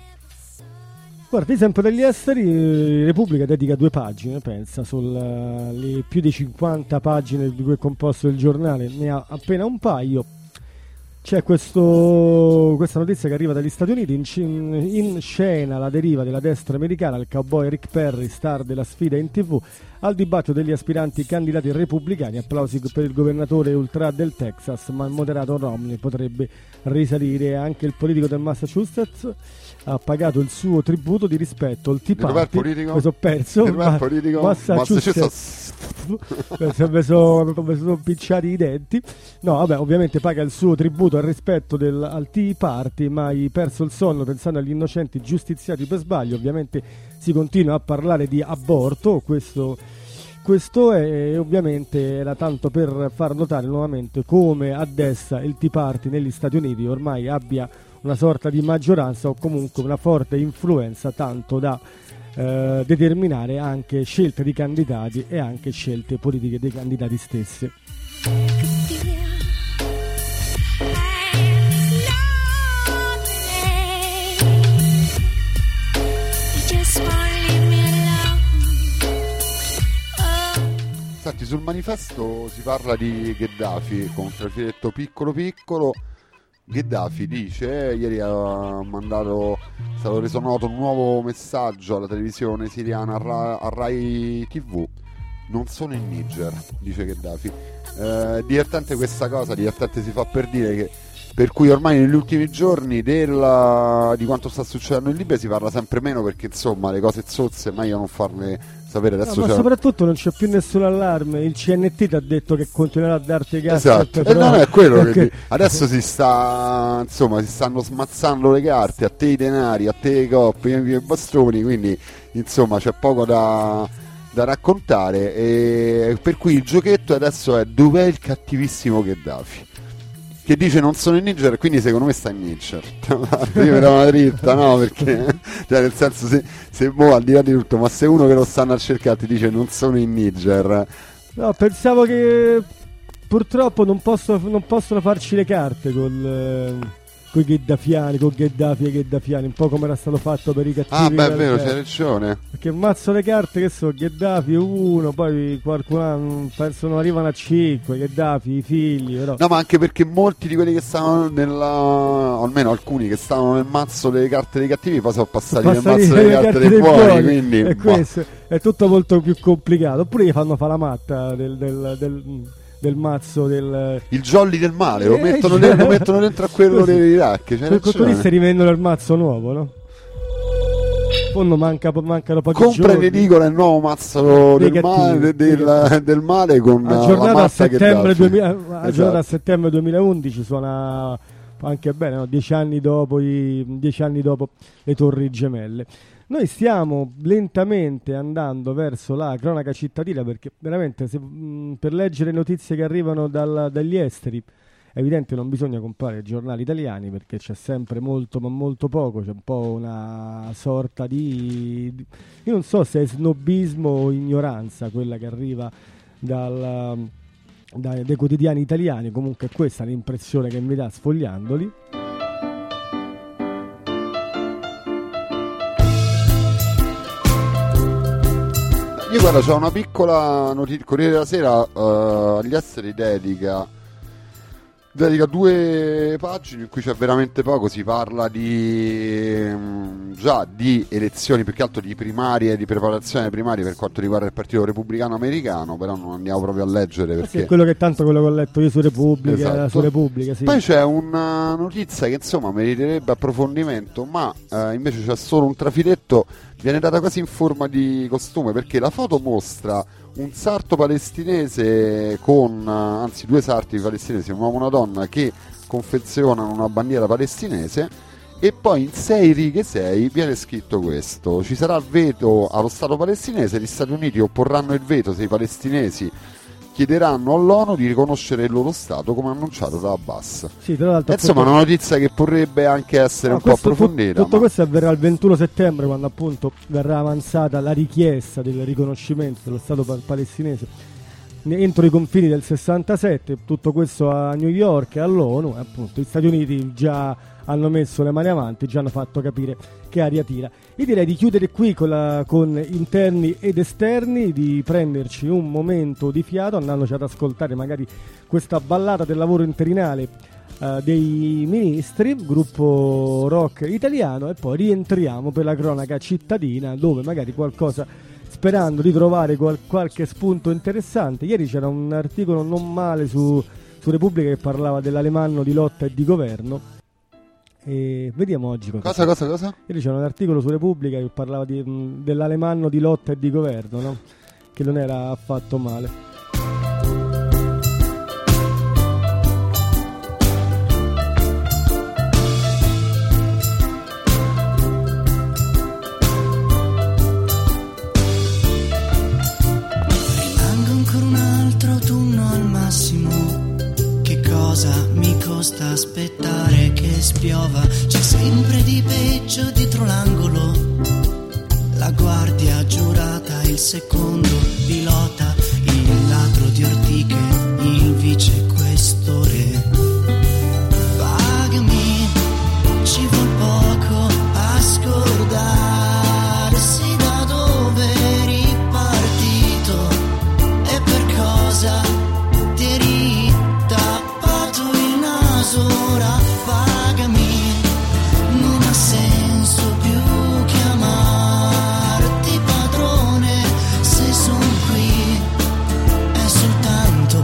Guardi, sempre degli esteri, Repubblica dedica 2 pagine, pensa, sulle più di 50 pagine di cui è composto il giornale, ne ha appena un paio. C'è questa notizia che arriva dagli Stati Uniti, in scena la deriva della destra americana, il cowboy Rick Perry, star della sfida in TV, al dibattito degli aspiranti candidati repubblicani, applausi per il governatore ultra del Texas, ma il moderato Romney potrebbe risalire. Anche il politico del Massachusetts ha pagato il suo tributo di rispetto al Tea Party. Questo perso, Massachusetts. Mi sono picciati i denti. No, vabbè, ovviamente paga il suo tributo al rispetto al Tea Party, ma hai perso il sonno pensando agli innocenti giustiziati per sbaglio. Ovviamente si continua a parlare di aborto, questo è, ovviamente era tanto per far notare nuovamente come a destra il Tea Party negli Stati Uniti ormai abbia una sorta di maggioranza o comunque una forte influenza, tanto da determinare anche scelte di candidati e anche scelte politiche dei candidati stessi.
Infatti sul manifesto si parla di Gheddafi con un trafiletto piccolo. Gheddafi dice, ieri è stato reso noto un nuovo messaggio alla televisione siriana, a Rai TV: non sono in Niger, dice Gheddafi. Divertente questa cosa, divertente si fa per dire che per cui ormai negli ultimi giorni di quanto sta succedendo in Libia si parla sempre meno, perché insomma le cose zozze è meglio non farle sapere. Adesso
ma soprattutto non c'è più nessun allarme. Il CNT ti ha detto che continuerà a darti i gas.
Esatto, e non è quello che adesso si stanno smazzando le carte, a te i denari, a te i coppi, i bastoni, quindi insomma c'è poco da raccontare, e per cui il giochetto adesso è: dov'è il cattivissimo Gheddafi? Che dice non sono in Niger, quindi secondo me sta in Niger. Io mi do una dritta, no? Perché cioè, nel senso, se al di là di tutto, ma se uno che lo stanno a cercare ti dice non sono in Niger,
no, pensavo che purtroppo non possono farci le carte con i gheddafiani, con Gheddafi e i gheddafiani, un po' come era stato fatto per i cattivi.
Ah, beh, è vero, c'è ragione.
Perché un mazzo le carte che so, Gheddafi uno, poi qualcuno penso non arrivano a 5, Gheddafi, i figli, però.
No, ma anche perché molti di quelli che stavano o almeno alcuni che stavano nel mazzo delle carte dei cattivi poi sono passati nel mazzo delle carte dei buoni, quindi
e questo è tutto molto più complicato. Oppure gli fanno fare la matta del mazzo del...
il jolly del male, lo mettono dentro a quello dell'Iraq,
così si rivendono il mazzo nuovo, no? In fondo mancano pochi
compra
giorni.
in edicola il nuovo mazzo del male con la matta
a settembre 2011 suona anche bene, no? 10 anni dopo le Torri Gemelle. Noi stiamo lentamente andando verso la cronaca cittadina, perché veramente per leggere notizie che arrivano dagli esteri è evidente non bisogna comprare giornali italiani, perché c'è sempre molto ma molto poco, c'è un po' una sorta di io non so se è snobismo o ignoranza quella che arriva dai quotidiani italiani. Comunque questa è l'impressione che mi dà sfogliandoli.
Io guarda, c'ho una piccola notizia. Corriere della Sera agli esteri dedica 2 pagine in cui c'è veramente poco. Si parla già di elezioni, più che altro di primarie, di preparazione primarie per quanto riguarda il Partito Repubblicano Americano, però non andiamo proprio a leggere perché
sì, quello che ho letto io su Repubblica,
esatto.
Su Repubblica, sì.
Poi c'è una notizia che insomma meriterebbe approfondimento, ma invece c'è solo un trafiletto, viene data quasi in forma di costume, perché la foto mostra un sarto palestinese anzi 2 sarti palestinesi, un uomo e una donna, che confezionano una bandiera palestinese, e poi in 6 righe 6 viene scritto questo: ci sarà veto allo Stato palestinese, gli Stati Uniti opporranno il veto se i palestinesi chiederanno all'ONU di riconoscere il loro Stato, come annunciato da Abbas.
Sì, tra l'altro,
insomma, una notizia che potrebbe anche essere un po' approfondita.
Tutto questo avverrà il 21 settembre, quando appunto verrà avanzata la richiesta del riconoscimento dello Stato palestinese entro i confini del 67. Tutto questo a New York e all'ONU. Appunto gli Stati Uniti già hanno messo le mani avanti, già hanno fatto capire che aria tira. Io direi di chiudere qui con interni ed esterni, di prenderci un momento di fiato andandoci ad ascoltare magari questa ballata del lavoro interinale dei ministri, gruppo rock italiano, e poi rientriamo per la cronaca cittadina, dove magari qualcosa, sperando di trovare qualche spunto interessante. Ieri c'era un articolo non male su Repubblica che parlava dell'Alemanno di lotta e di governo. E vediamo oggi
cosa?
Ieri c'era un articolo su Repubblica che parlava dell'Alemanno di lotta e di governo, no? Che non era affatto male.
Rimango ancora un altro autunno al massimo. Che cosa mi costa aspettare che spiova? C'è sempre di peggio dietro l'angolo. La guardia giurata, il secondo pilota, il ladro di ortiche, il vicequestore. Pagami, ci vuol poco a scordarsi da dove eri partito e per cosa ti eri tappato il naso. Ora pagami, non ha senso più chiamarti padrone se son qui, è soltanto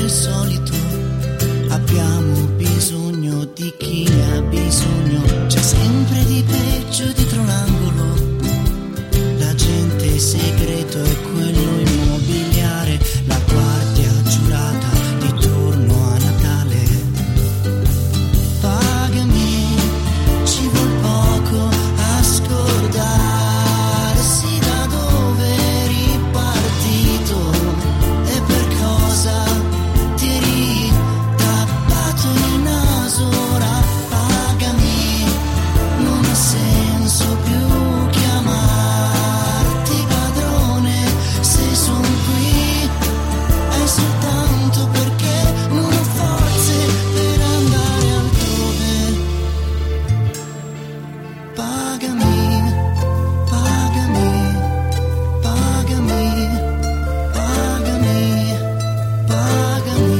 il solito. Abbiamo bisogno di chi ne ha bisogno. C'è sempre di peggio dietro l'angolo. L'agente segreto è quello immobiliare, la guardia giurata di turno a Natale. Pagami, ci vuol poco a scordarsi da dove eri partito e per cosa ti eri tappato il naso. Ora pagami, non ha senso più chiamarti padrone se son qui, è soltanto perché non ho forze per andare altrove. Pagami, pagami, pagami, pagami, pagami.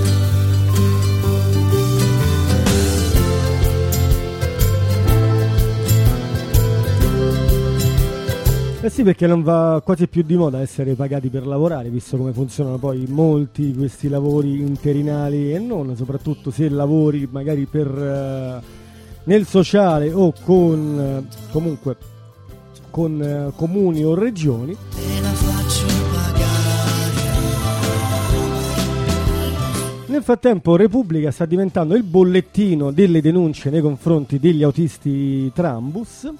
Eh sì, perché non va quasi più di moda essere pagati per lavorare, visto come funzionano poi molti questi lavori interinali e non, soprattutto se lavori magari per nel sociale o con comunque con comuni o regioni.
Te la faccio pagare.
Nel frattempo Repubblica sta diventando il bollettino delle denunce nei confronti degli autisti Trambus.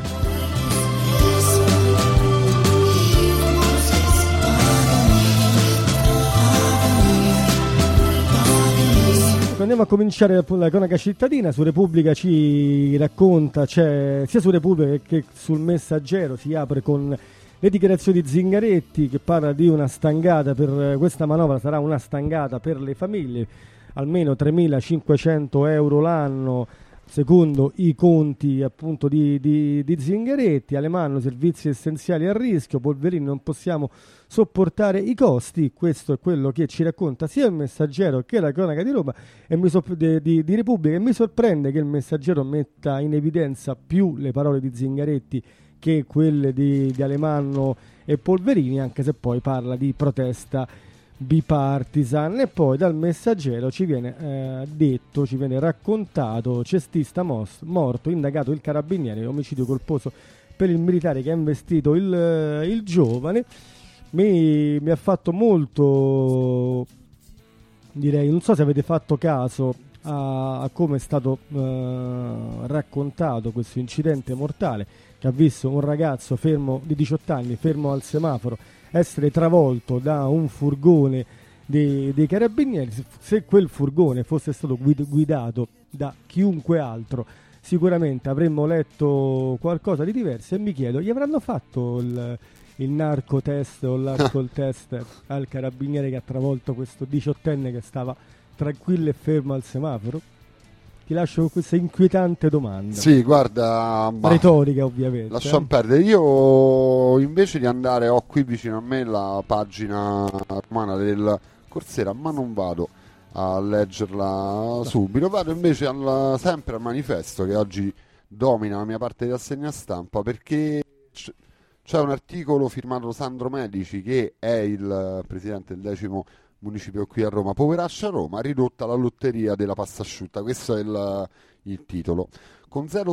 Andiamo a cominciare la cronaca cittadina. Su Repubblica ci racconta, sia su Repubblica che sul Messaggero si apre con le dichiarazioni di Zingaretti, che parla di una stangata per questa manovra, sarà una stangata per le famiglie, almeno 3.500 euro l'anno secondo i conti appunto di Zingaretti.Alemanno, servizi essenziali a rischio, Polverini, non possiamo sopportare i costi. Questo è quello che ci racconta sia il Messaggero che la cronaca di Roma e di Repubblica, e mi sorprende che il Messaggero metta in evidenza più le parole di Zingaretti che quelle di Alemanno e Polverini, anche se poi parla di protesta bipartisan. E poi dal Messaggero ci viene detto, ci viene raccontato: cestista morto, indagato il carabiniere, omicidio colposo per il militare che ha investito il giovane. Mi ha fatto molto, direi, non so se avete fatto caso a come è stato raccontato questo incidente mortale che ha visto un ragazzo fermo di 18 anni fermo al semaforo essere travolto da un furgone dei carabinieri. Se quel furgone fosse stato guidato da chiunque altro, sicuramente avremmo letto qualcosa di diverso, e mi chiedo, gli avranno fatto il narcotest o l'alcol test al carabiniere che ha travolto questo 18enne che stava tranquillo e fermo al semaforo? Ti lascio con questa inquietante domanda.
Sì, guarda,
retorica ovviamente.
Lasciamo perdere. Io invece di andare, ho qui vicino a me la pagina romana del Corsera, ma non vado a leggerla subito, vado invece sempre al Manifesto, che oggi domina la mia parte di rassegna stampa, perché c'è un articolo firmato da Sandro Medici, che è il presidente del 10° municipio qui a Roma. Poveraccia Roma, ridotta la lotteria della pasta asciutta. Questo è il titolo. Con zero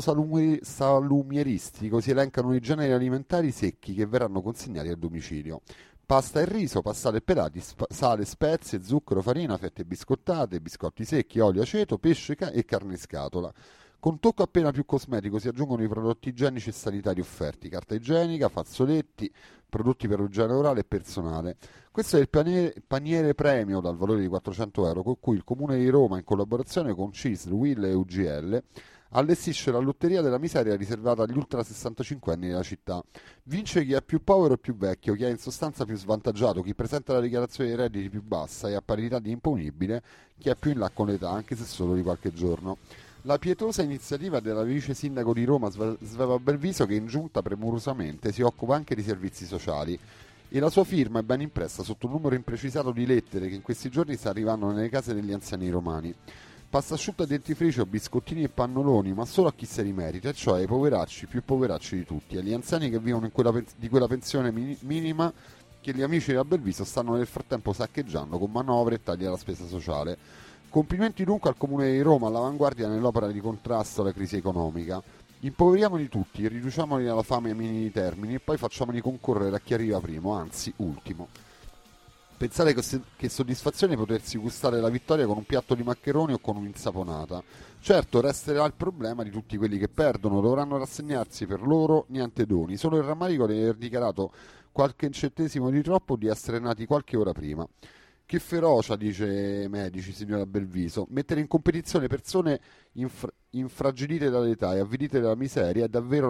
salumieristico si elencano i generi alimentari secchi che verranno consegnati a domicilio. Pasta e riso, passate e pelati, sale, spezie, zucchero, farina, fette biscottate, biscotti secchi, olio, aceto, pesce e carne in scatola. Con tocco appena più cosmetico si aggiungono i prodotti igienici e sanitari offerti: carta igienica, fazzoletti, prodotti per igiene orale e personale. Questo è il paniere premio dal valore di 400 euro con cui il Comune di Roma, in collaborazione con CISL, UIL e UGL, allestisce la lotteria della miseria riservata agli ultra 65 anni della città. Vince chi è più povero e più vecchio, chi è in sostanza più svantaggiato, chi presenta la dichiarazione dei redditi più bassa e a parità di imponibile chi è più in là con l'età, anche se solo di qualche giorno. La pietosa iniziativa della vice sindaco di Roma Sveva Belviso, che in giunta premurosamente si occupa anche di servizi sociali, e la sua firma è ben impressa sotto un numero imprecisato di lettere che in questi giorni sta arrivando nelle case degli anziani romani. Pasta asciutta, dentifricio, biscottini e pannoloni, ma solo a chi se li merita, cioè ai poveracci più poveracci di tutti, agli anziani che vivono di quella pensione minima che gli amici della Belviso stanno nel frattempo saccheggiando con manovre e tagli alla spesa sociale. Complimenti dunque al Comune di Roma, all'avanguardia nell'opera di contrasto alla crisi economica. Impoveriamoli tutti, riduciamoli alla fame ai minimi termini e poi facciamoli concorrere a chi arriva primo, anzi ultimo. Pensate che soddisfazione potersi gustare la vittoria con un piatto di maccheroni o con un'insaponata. Certo, resterà il problema di tutti quelli che perdono, dovranno rassegnarsi per loro niente doni, solo il rammarico di aver dichiarato qualche centesimo di troppo di essere nati qualche ora prima. Che ferocia, dice Medici, signora Belviso, mettere in competizione persone infragilite dall'età e avvilite dalla miseria è davvero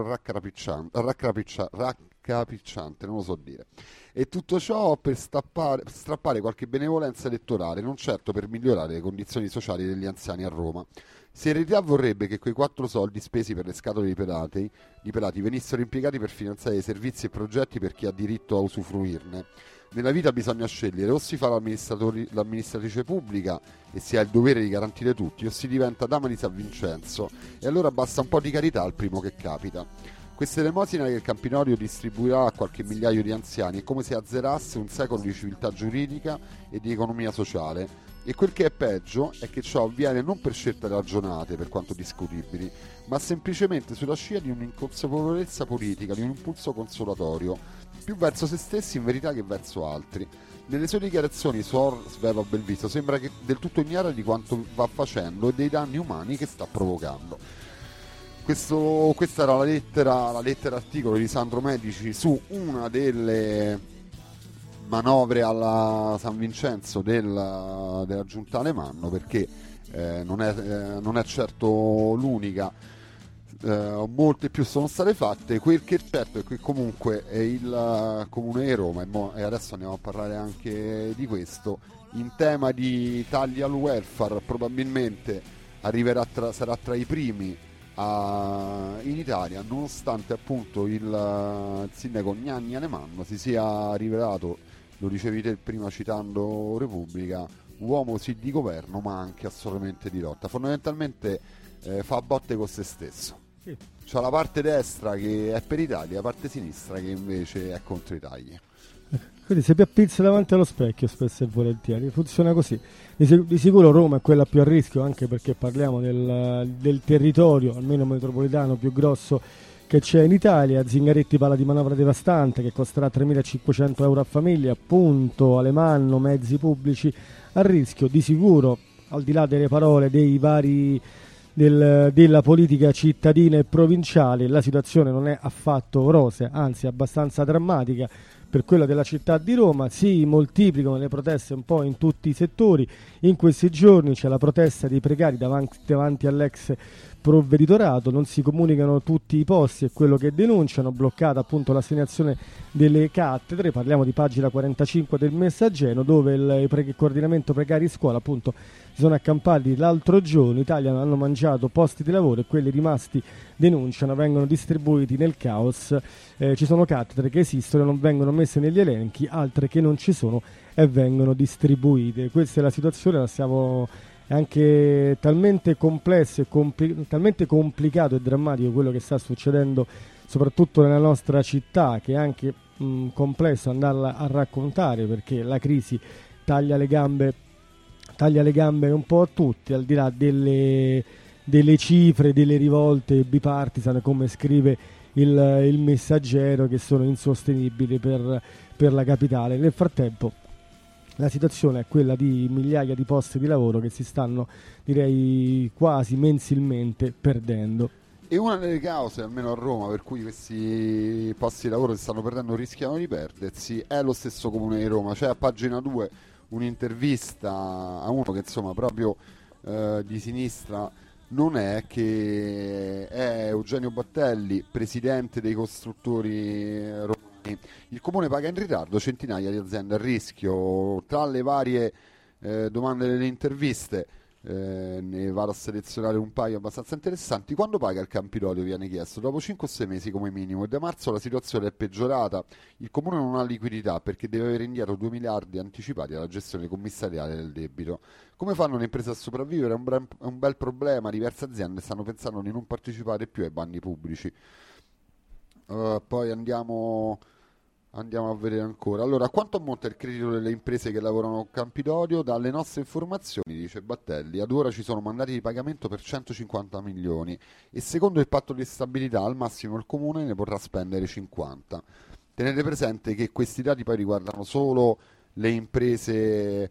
raccapricciante, non lo so dire. E tutto ciò per strappare qualche benevolenza elettorale, non certo per migliorare le condizioni sociali degli anziani a Roma. Serietà vorrebbe che quei 4 soldi spesi per le scatole di pelati venissero impiegati per finanziare servizi e progetti per chi ha diritto a usufruirne. Nella vita bisogna scegliere, o si fa l'amministratrice pubblica e si ha il dovere di garantire tutti, o si diventa dama di San Vincenzo, e allora basta un po' di carità al primo che capita. Questa elemosina che il Campidoglio distribuirà a qualche migliaio di anziani è come se azzerasse un secolo di civiltà giuridica e di economia sociale. E quel che è peggio è che ciò avviene non per scelte ragionate, per quanto discutibili, ma semplicemente sulla scia di un'inconsapevolezza politica, di un impulso consolatorio, più verso se stessi in verità che verso altri. Nelle sue dichiarazioni Suor Sveva Belviso sembra che del tutto ignara di quanto va facendo e dei danni umani che sta provocando. Questa era la lettera articolo di Sandro Medici su una delle manovre alla San Vincenzo della giunta Alemanno, perché non è certo l'unica, molte più sono state fatte. Quel che è certo è che comunque il Comune di Roma, e adesso andiamo a parlare anche di questo, in tema di tagli al welfare probabilmente sarà tra i primi in Italia, nonostante appunto il sindaco Gnanni Alemanno si sia rivelato, lo dicevi te prima citando Repubblica, uomo sì di governo ma anche assolutamente di lotta. Fondamentalmente fa botte con se stesso. Sì. C'ha la parte destra che è per i tagli, la parte sinistra che invece è contro i tagli.
Quindi si piappizza davanti allo specchio spesso e volentieri, funziona così. Di sicuro Roma è quella più a rischio, anche perché parliamo del territorio, almeno metropolitano, più grosso che c'è in Italia. Zingaretti parla di manovra devastante che costerà 3.500 euro a famiglia, appunto. Alemanno, mezzi pubblici a rischio. Di sicuro, al di là delle parole dei vari della politica cittadina e provinciale, la situazione non è affatto rosea, anzi è abbastanza drammatica per quella della città di Roma. Si moltiplicano le proteste un po' in tutti i settori. In questi giorni c'è la protesta dei precari davanti all'ex provveditorato, non si comunicano tutti i posti, è quello che denunciano, bloccata appunto l'assegnazione delle cattedre. Parliamo di pagina 45 del Messaggero, dove il coordinamento precari scuola appunto si sono accampati l'altro giorno. In Italia hanno mangiato posti di lavoro e quelli rimasti, denunciano, vengono distribuiti nel caos. Ci sono cattedre che esistono e non vengono messe negli elenchi, altre che non ci sono e vengono distribuite. Questa è la situazione, è anche talmente complesso e talmente complicato e drammatico quello che sta succedendo soprattutto nella nostra città, che è anche complesso andarla a raccontare, perché la crisi taglia le gambe un po' a tutti, al di là delle cifre, delle rivolte bipartisan, come scrive il Messaggero, che sono insostenibili per la capitale. Nel frattempo la situazione è quella di migliaia di posti di lavoro che si stanno, direi, quasi mensilmente perdendo.
E una delle cause, almeno a Roma, per cui questi posti di lavoro si stanno perdendo, rischiano di perdersi, è lo stesso Comune di Roma. C'è a pagina 2 un'intervista a uno che insomma proprio di sinistra non è, che è Eugenio Battelli, presidente dei costruttori romani. Il comune paga in ritardo centinaia di aziende a rischio. Tra le varie domande delle interviste, ne vado a selezionare un paio abbastanza interessanti. Quando paga il Campidoglio, viene chiesto. Dopo 5 o 6 mesi come minimo, e da marzo la situazione è peggiorata. Il comune non ha liquidità perché deve avere indietro 2 miliardi anticipati alla gestione commissariale del debito. Come fanno le imprese a sopravvivere? È un bel problema. Diverse aziende stanno pensando di non partecipare più ai bandi pubblici. Poi andiamo Andiamo a vedere ancora. Allora, quanto ammonta il credito delle imprese che lavorano a Campidoglio? Dalle nostre informazioni, dice Battelli, ad ora ci sono mandati di pagamento per 150 milioni e secondo il patto di stabilità al massimo il comune ne potrà spendere 50. Tenete presente che questi dati poi riguardano solo le imprese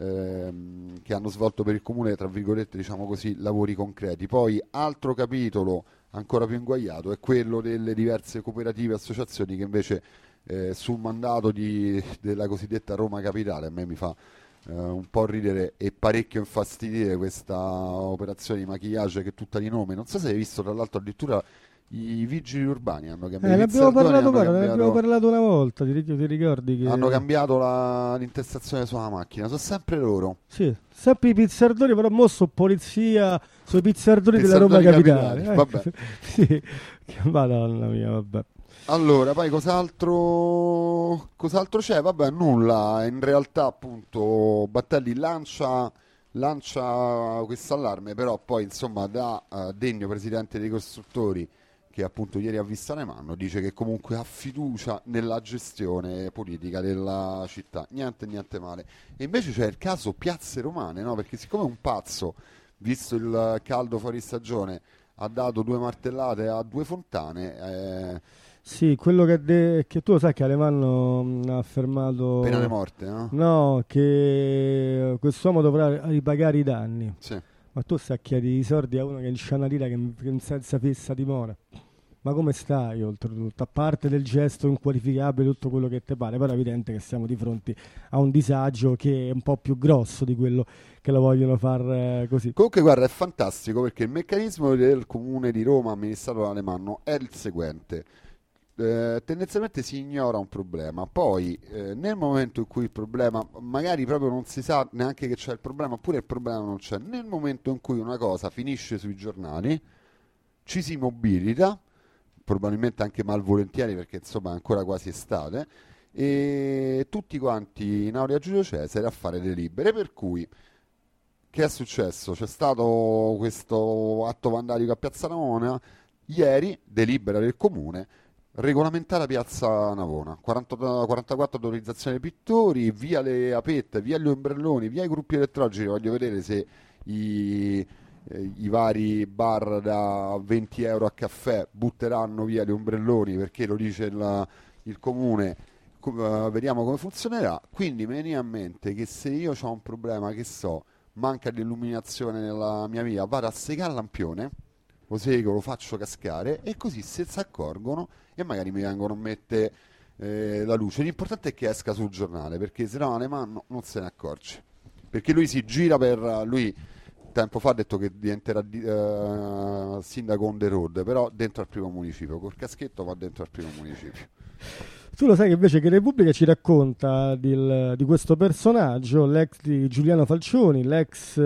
che hanno svolto per il comune, tra virgolette, diciamo così, lavori concreti. Poi altro capitolo ancora più inguaiato è quello delle diverse cooperative e associazioni che invece sul mandato della cosiddetta Roma Capitale, a me mi fa un po' ridere e parecchio infastidire questa operazione di maquillage che è tutta di nome. Non so se hai visto, tra l'altro, addirittura i vigili urbani hanno cambiato.
Ne abbiamo parlato, guarda, ne abbiamo parlato una volta, ti ricordi che
hanno cambiato l'intestazione sulla macchina, sono sempre loro.
Sì, sempre i pizzardoni, però mo so polizia sui pizzardoni della Roma Capitale.
Vabbè.
Sì, madonna mia, vabbè.
Allora, poi cos'altro c'è? Vabbè, nulla. In realtà, appunto, Battelli lancia questo allarme, però poi, insomma, da degno presidente dei costruttori, che appunto ieri ha visto Alemanno, dice che comunque ha fiducia nella gestione politica della città. Niente male. E invece c'è il caso Piazze Romane, no? Perché siccome un pazzo, visto il caldo fuori stagione, ha dato 2 martellate a 2 fontane.
Sì, quello che tu lo sai che Alemanno ha affermato...
Pena di morte, no?
No, che quest'uomo dovrà ripagare i danni.
Sì.
Ma tu sacchiati i soldi a uno che c'ha una lira che senza fissa dimora. Ma come stai, oltretutto? A parte del gesto inqualificabile, tutto quello che ti pare, però è evidente che siamo di fronte a un disagio che è un po' più grosso di quello che lo vogliono far così.
Comunque, guarda, è fantastico perché il meccanismo del comune di Roma amministrato da Alemanno è il seguente. Tendenzialmente si ignora un problema, poi nel momento in cui il problema magari proprio non si sa neanche che c'è il problema, oppure il problema non c'è, nel momento in cui una cosa finisce sui giornali ci si mobilita, probabilmente anche malvolentieri perché insomma è ancora quasi estate, e tutti quanti in Aurea Giulio Cesare a fare delibere, per cui che è successo? C'è stato questo atto vandalico a Piazza Navona, ieri delibera del comune, regolamentare Piazza Navona, 44 autorizzazioni ai pittori, via le apette, via gli ombrelloni, via i gruppi elettrogeni. Voglio vedere se i vari bar da 20 euro a caffè butteranno via gli ombrelloni perché lo dice il comune. Vediamo come funzionerà. Quindi mi viene a mente che se io ho un problema, che so, manca di illuminazione nella mia via, vado a segare il lampione, lo seguo, lo faccio cascare e così se si accorgono e magari mi vengono a mettere la luce. L'importante è che esca sul giornale, perché se no Alemanno non se ne accorge, perché lui si gira lui tempo fa ha detto che diventerà sindaco on the road, però dentro al primo municipio, col caschetto va dentro al primo municipio.
Tu lo sai che invece che Repubblica ci racconta di questo personaggio, l'ex di Giuliano Falcioni, l'ex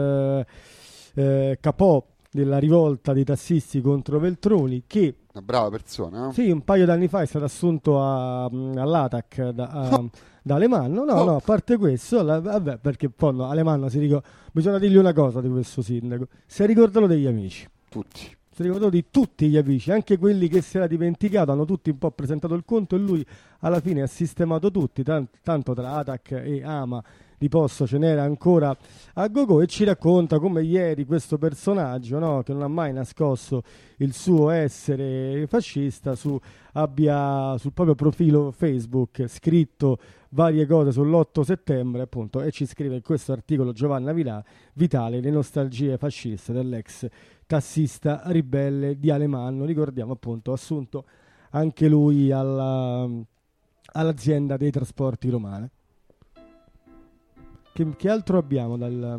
capò della rivolta dei tassisti contro Veltroni, che
una brava persona, no?
Sì, un paio d'anni fa è stato assunto all'ATAC da Alemanno. No, a parte questo, vabbè, perché poi Alemanno bisogna dirgli una cosa di questo sindaco: si è ricordato degli amici.
Tutti.
Si è ricordato di tutti gli amici, anche quelli che si era dimenticato, hanno tutti un po' presentato il conto e lui alla fine ha sistemato tutti, tanto tra ATAC e AMA di posto ce n'era ancora a gogo, e ci racconta come ieri questo personaggio, no, che non ha mai nascosto il suo essere fascista, abbia sul proprio profilo Facebook scritto varie cose sull'8 settembre, appunto, e ci scrive in questo articolo Giovanna Vitale le nostalgie fasciste dell'ex tassista ribelle di Alemanno, ricordiamo appunto assunto anche lui all'azienda dei trasporti romane. Che altro abbiamo dalla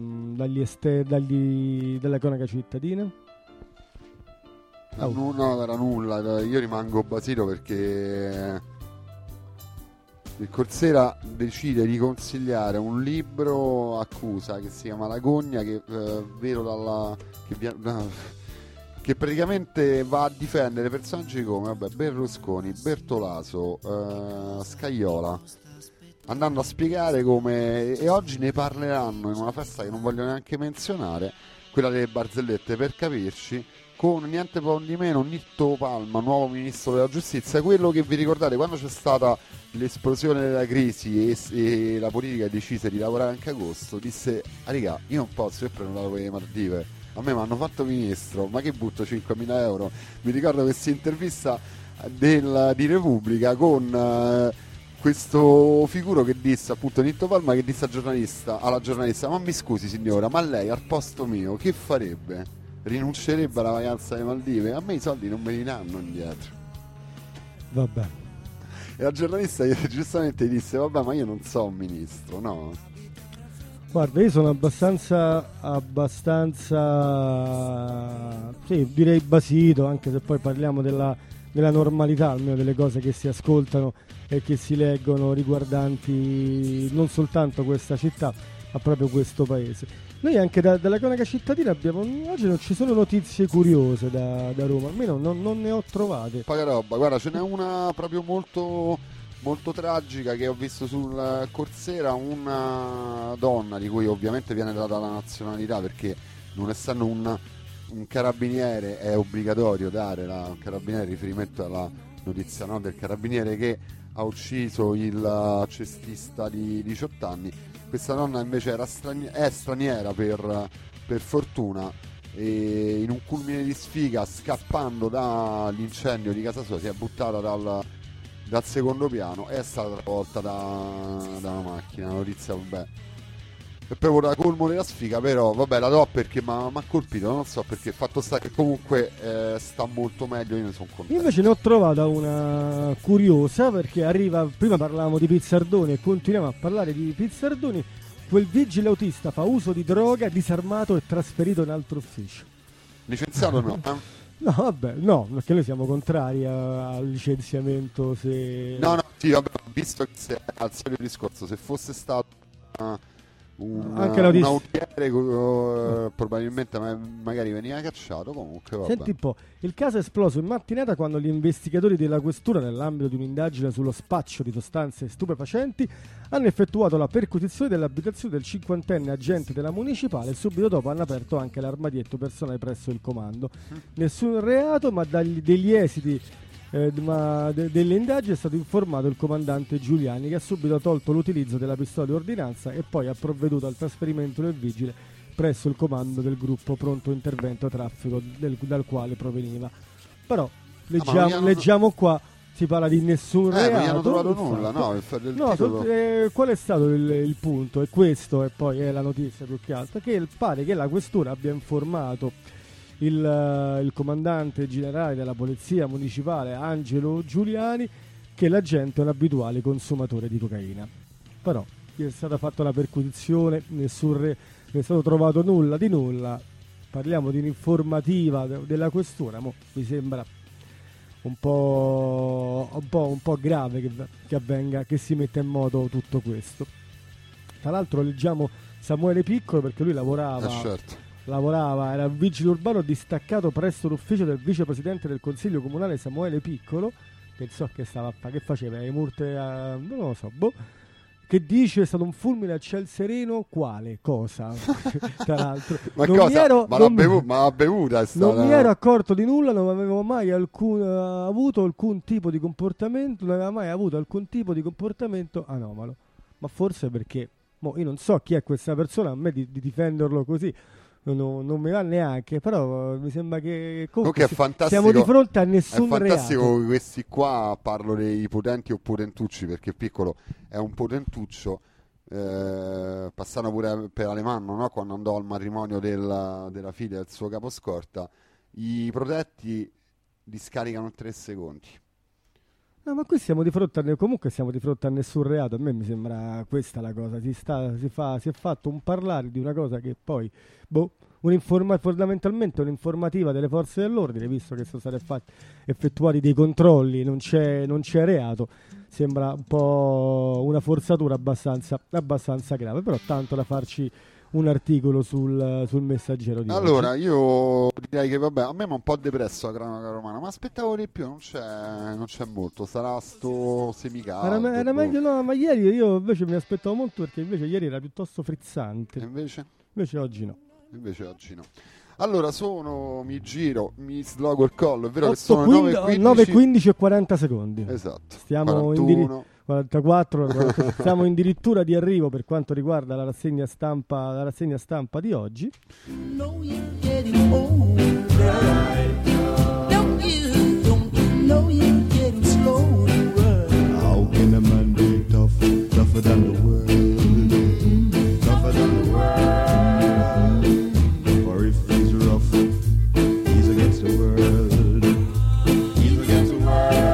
cronaca cittadina?
No, era nulla. Io rimango basito perché il Corsera decide di consigliare un libro accusa che si chiama La Gogna, che che praticamente va a difendere personaggi come Berlusconi, Bertolaso, Scajola, andando a spiegare come, e oggi ne parleranno in una festa che non voglio neanche menzionare, quella delle barzellette, per capirci, con niente po' di meno Nitto Palma, nuovo ministro della giustizia, quello che vi ricordate quando c'è stata l'esplosione della crisi e la politica decise di lavorare anche agosto, disse: ah raga, io non posso, io ho prenotato per le Maldive, a me mi hanno fatto ministro, ma che butto 5.000 euro? Mi ricordo questa intervista di Repubblica con questo figuro che disse, appunto Nitto Palma, che disse alla giornalista: ma mi scusi signora, ma lei al posto mio che farebbe? Rinuncerebbe alla vacanza alle Maldive? A me i soldi non me li danno indietro.
Vabbè.
E la giornalista giustamente gli disse: vabbè, ma io non so un ministro, no?
Guarda, io sono abbastanza sì, direi basito, anche se poi parliamo della normalità, almeno delle cose che si ascoltano e che si leggono riguardanti non soltanto questa città, ma proprio questo paese. Noi anche dalla cronaca cittadina oggi non ci sono notizie curiose da Roma, almeno non ne ho trovate.
Poca roba, guarda, ce n'è una proprio molto, molto tragica che ho visto sul Corsera, una donna di cui ovviamente viene data la nazionalità, perché non essendo un carabiniere è obbligatorio dare un carabiniere, riferimento alla notizia, no, del carabiniere che ha ucciso il cestista di 18 anni. Questa donna invece è straniera per fortuna, e in un culmine di sfiga, scappando dall'incendio di casa sua, si è buttata dal secondo piano e è stata travolta da una macchina. La notizia, vabbè, è proprio da colmo della sfiga, però vabbè, la do perché mi ha colpito, non so perché, fatto sta che comunque sta molto meglio, io ne sono contento.
Io invece ne ho trovata una curiosa, perché arriva, prima parlavamo di Pizzardoni e continuiamo a parlare di Pizzardoni. Quel vigile autista fa uso di droga, disarmato e trasferito in altro ufficio.
Licenziato no?
No, vabbè, no, perché noi siamo contrari al licenziamento se...
No, sì, vabbè, visto che al solito discorso, se fosse stato un autiere, probabilmente magari veniva cacciato, comunque vabbè.
Senti un po', il caso è esploso in mattinata quando gli investigatori della questura, nell'ambito di un'indagine sullo spaccio di sostanze stupefacenti, hanno effettuato la perquisizione dell'abitazione del 50enne agente della municipale e subito dopo hanno aperto anche l'armadietto personale presso il comando. Nessun reato, ma degli esiti delle indagini è stato informato il comandante Giuliani, che ha subito tolto l'utilizzo della pistola di ordinanza e poi ha provveduto al trasferimento del vigile presso il comando del gruppo pronto intervento traffico dal quale proveniva. Però leggiamo qua, si parla di nessun reato.
Non gli hanno trovato nulla, no?
Qual è stato il punto? E questo, e poi è la notizia più che altro, che pare che la questura abbia informato il comandante generale della polizia municipale Angelo Giuliani che l'agente è un abituale consumatore di cocaina. Però è stata fatta la perquisizione, non è stato trovato nulla di nulla. Parliamo di un'informativa della questura, mi sembra un po' grave che avvenga, che si metta in moto tutto questo. Tra l'altro leggiamo Samuele Piccolo, perché lui era un vigile urbano distaccato presso l'ufficio del vicepresidente del consiglio comunale Samuele Piccolo, che so che faceva le multe non lo so, che dice: è stato un fulmine a ciel sereno. Quale? Cosa? Tra l'altro
ma la bevuta è stata...
Non mi ero accorto di nulla, non avevo mai avuto alcun tipo di comportamento, non aveva mai avuto alcun tipo di comportamento anomalo. Ma forse perché io non so chi è questa persona, a me di difenderlo così non mi va neanche, però mi sembra che comunque
è fantastico,
siamo di fronte a nessun reato.
È fantastico questi qua, parlo dei potenti o potentucci, perché Piccolo è un potentuccio, passano pure per Alemanno, no? Quando andò al matrimonio della figlia del suo caposcorta, i protetti li scaricano in 3 secondi.
No, ma qui siamo di fronte a nessun reato. A me mi sembra questa la cosa. Si è fatto un parlare di una cosa che poi fondamentalmente un'informativa delle forze dell'ordine, visto che sono stati effettuati dei controlli, non c'è reato. Sembra un po' una forzatura abbastanza grave, però tanto da farci un articolo sul Messaggero di
allora
oggi.
Io direi che vabbè, a me mi ha un po' depresso la cronaca romana, ma aspettavo di più, non c'è molto, sarà sto semicaldo.
Era meglio, no, ma ieri io invece mi aspettavo molto, perché invece ieri era piuttosto frizzante.
E invece
oggi no.
Invece oggi no. Allora mi giro, mi slogo il collo, è vero che sono 9:15
e 40 secondi.
Esatto.
Stiamo
41.
44, siamo addirittura di arrivo per quanto riguarda la rassegna stampa di oggi.
Know you're getting older. Don't you know you're getting slower?
How can a man be tough, tougher than the world, tougher than the world? For if he's rough, he's against the world, he's against the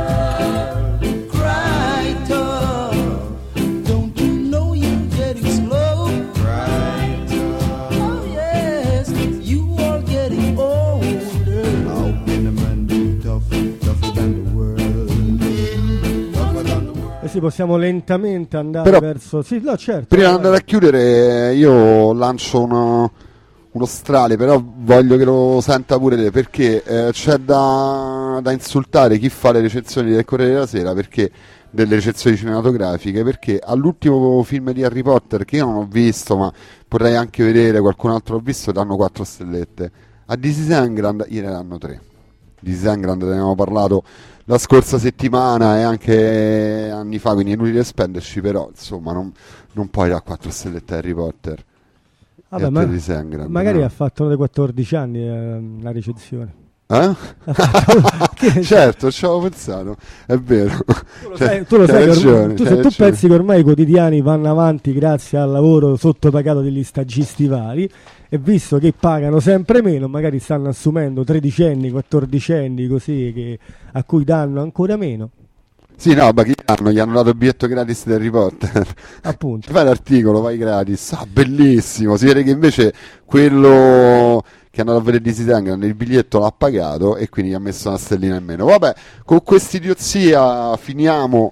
world.
Cry tough. Don't you know you're getting slow?
Right.
Oh yes, you are getting older.
How can a man be tough, tougher than the world, tougher than the world?
Sì, possiamo lentamente andare
Però-
verso... Sì, no, certo.
Prima di andare a chiudere, io lancio uno strale, però voglio che lo senta pure te, perché c'è da insultare chi fa le recensioni del Corriere della Sera, perché delle recensioni cinematografiche, perché all'ultimo film di Harry Potter, che io non ho visto, ma potrei anche vedere, qualcun altro l'ha visto, danno 4 stellette. A This Is England gliene danno 3. This Is England ne abbiamo parlato la scorsa settimana e anche anni fa, quindi è inutile spenderci, però insomma non puoi dare 4 stellette a Harry Potter.
Vabbè,
E a
ma
This Is England,
magari
no?
ha fatto uno dei 14 anni la recensione.
Eh?
Che-
Certo, ci avevo pensato, è vero.
Tu lo sai
C'hai
che
ragione,
tu,
c'hai
se tu
ragione.
pensi che ormai i quotidiani vanno avanti grazie al lavoro sottopagato degli stagisti vari, e visto che pagano sempre meno, magari stanno assumendo 13enni, 14enni così a cui danno ancora meno,
Sì, no, ma gli hanno dato il biglietto gratis di Harry Potter.
appunto.
Fai l'articolo, vai gratis. Ah, bellissimo. Si vede che invece quello che è andato a vedere This Is England il biglietto l'ha pagato e quindi gli ha messo una stellina in meno. Vabbè, con quest'idiozia finiamo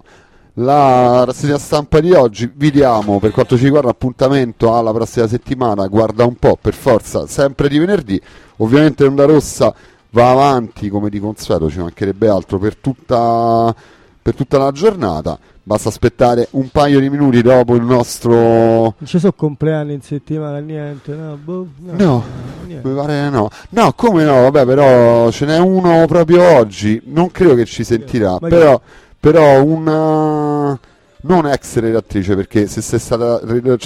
la rassegna stampa di oggi. Vi diamo, per quanto ci riguarda, appuntamento alla prossima settimana. Guarda un po', per forza, sempre di venerdì. Ovviamente Onda Rossa va avanti come di consueto, ci mancherebbe altro per tutta la giornata. Basta aspettare un paio di minuti dopo il nostro...
Non ci sono compleanni in settimana, niente, no,
No,
niente.
mi pare no. No, come no? Vabbè, però ce n'è uno proprio oggi. Non credo che ci sentirà.
Ma
Però una non ex redattrice, perché se sei stata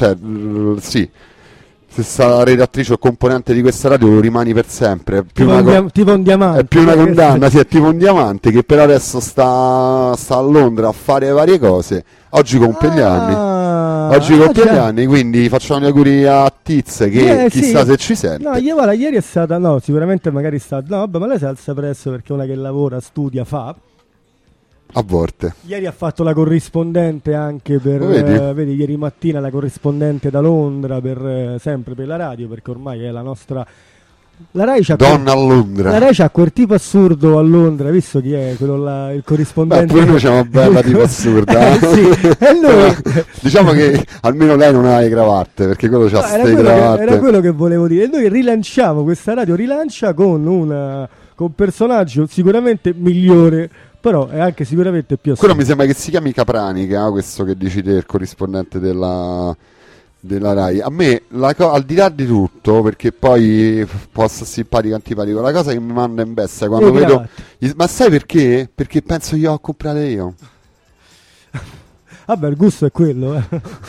sì, se sei stata redattrice o componente di questa radio lo rimani per sempre. È più
tipo un diamante.
è più una condanna, sì, è tipo un diamante che per adesso sta a Londra a fare varie cose. Oggi compie gli anni. Oggi compie gli anni, quindi facciamo gli auguri a Tiz che chissà
sì.
se ci sente.
No, guarda, ieri è stata, no, sicuramente magari è stata, no, vabbè, ma lei si alza presto perché è una che lavora, studia, fa.
A volte.
Ieri ha fatto la corrispondente anche per,
Vedi?
vedi, ieri mattina la corrispondente da Londra sempre per la radio, perché ormai è la nostra... La Rai c'ha
Donna a Londra.
La Rai c'ha quel tipo assurdo a Londra, visto chi è quello là, il
Beh,
corrispondente.
pure noi c'è una bella tipo assurda.
Sì, e noi...
Diciamo che almeno lei non ha le cravatte, perché quello c'ha
No, era
ste cravatte.
era quello che volevo dire. E noi rilanciamo, questa radio rilancia con un personaggio sicuramente migliore, però è anche sicuramente più
Quello
assurdo.
mi sembra che si chiami Capranica, questo che dici te, il corrispondente della Rai. A me, al di là di tutto, perché poi posso simpatico o antipatico, la cosa che mi manda in bestia quando
Le
vedo...
cravatte.
Ma sai perché? Perché penso io ho comprate io.
Vabbè, il gusto è quello.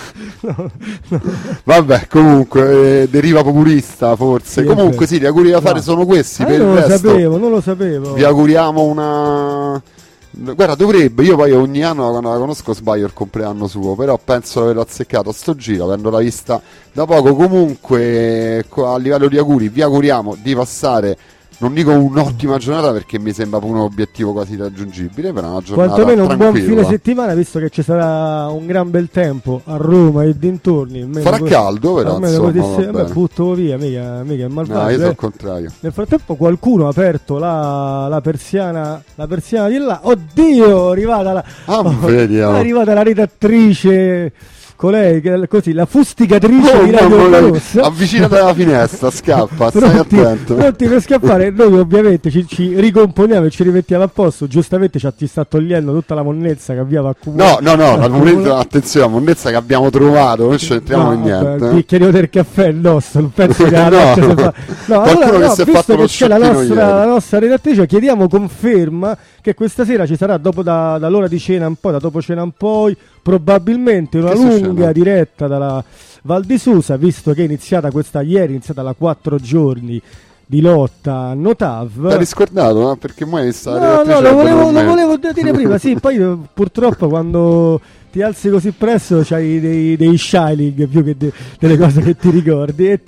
Vabbè, comunque, deriva populista forse.
Sì,
Comunque
è
sì, gli auguri da fare
no.
sono questi. Per
non
il
lo
resto
non lo sapevo.
vi auguriamo una... Guarda, dovrebbe, io poi ogni anno quando la conosco sbaglio il compleanno suo, però penso di averlo azzeccato a sto giro, avendola vista da poco. Comunque, a livello di auguri, vi auguriamo di passare, non dico un'ottima giornata perché mi sembra pure un obiettivo quasi raggiungibile, però una giornata
Quantomeno un buon
tranquilla.
fine settimana, visto che ci sarà un gran bel tempo a Roma e dintorni. Almeno
Farà caldo, però, insomma, va
vabbè,
bene.
butto via, mica è
No,
malvagio.
io sono il contrario.
Nel frattempo qualcuno ha aperto la persiana di là. Oddio, è arrivata
Ah, vediamo.
è arrivata la redattrice Ecco lei, così, la fustigatrice
Oh,
di Radio
mamma
Onda
mia,
Rossa.
avvicinata alla finestra, scappa, stai attento.
Pronti per scappare. Noi ovviamente ci ricomponiamo e ci rimettiamo a posto. Giustamente ti sta togliendo tutta la monnezza che abbiamo accumulato.
No, la monnezza, attenzione, la monnezza che abbiamo trovato, non ci entriamo in
vabbè,
niente.
il bicchiere del caffè è il nostro, non penso che la
No.
notte si fa. No,
Qualcuno
allora,
che si è
visto
fatto lo
che c'è la
sciottino
nostra,
ieri.
la nostra redattrice, chiediamo conferma che questa sera ci sarà dopo dall'ora di cena un po', da dopo cena in poi, probabilmente una
Che
lunga
succede?
diretta dalla Val di Susa, visto che è iniziata ieri è iniziata la 4 giorni di lotta a Notav.
T'hai riscordato, no? Perché mai sta
No, lo volevo dire prima, sì, poi purtroppo quando ti alzi così presto c'hai dei shining più che delle cose che ti ricordi e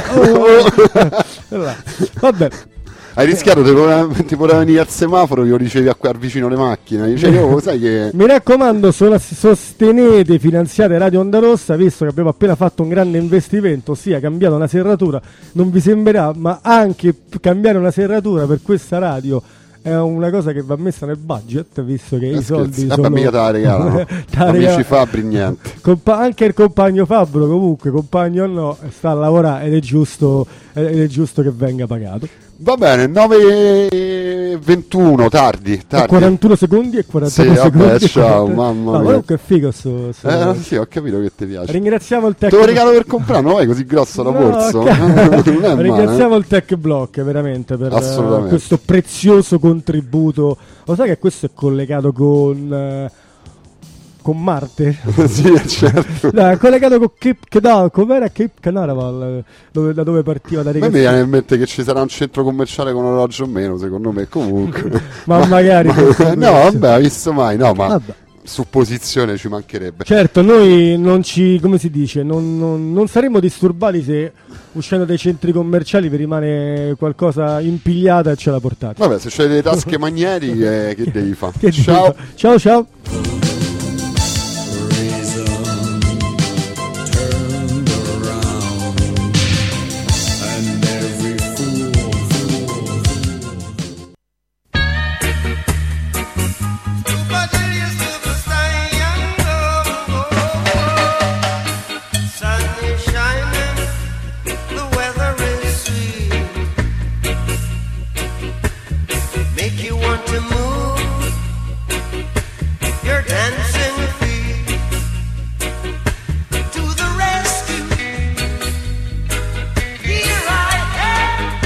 allora, vabbè.
Hai rischiato, ti poteva venire al semaforo, io ricevi al vicino le macchine. Dicevi, sai che...
Mi raccomando, sostenete, finanziate Radio Onda Rossa, visto che abbiamo appena fatto un grande investimento, ossia cambiato una serratura. Non vi sembrerà, ma anche cambiare una serratura per questa radio è una cosa che va messa nel budget, visto che i soldi
Vabbè,
sono...
mica te la regalano. Amici Fabri, niente.
Anche il compagno Fabbro, comunque, compagno o no, sta a lavorare ed è giusto che venga pagato.
Va bene, 9:21, tardi.
41 secondi e 49
Sì, vabbè,
secondi.
ciao, mamma mia.
Comunque è figo
Sì, ho capito che ti piace.
Ringraziamo il
Te
Tech
lo regalo per comprare, non è così grosso la borsa.
ok.
Non è male.
Ringraziamo il Tech Block veramente per
Assolutamente.
questo prezioso contributo. Lo sai che questo è collegato con Marte?
Sì, certo.
No, è collegato con com'era Cape Canaveral, da dove partiva da
A me mi viene in mente che ci sarà un centro commerciale con orologio o meno, secondo me. Comunque.
Ma magari
no, vabbè, visto mai. No, ma
Vabbè.
supposizione ci mancherebbe.
Certo, noi non ci, come si dice, non saremmo disturbati se uscendo dai centri commerciali vi rimane qualcosa impigliata e ce la portate.
Vabbè, se c'hai le tasche magnetiche, che devi fare?
Che
Ciao.
dico? Ciao.
Make you want to move. You're dancing.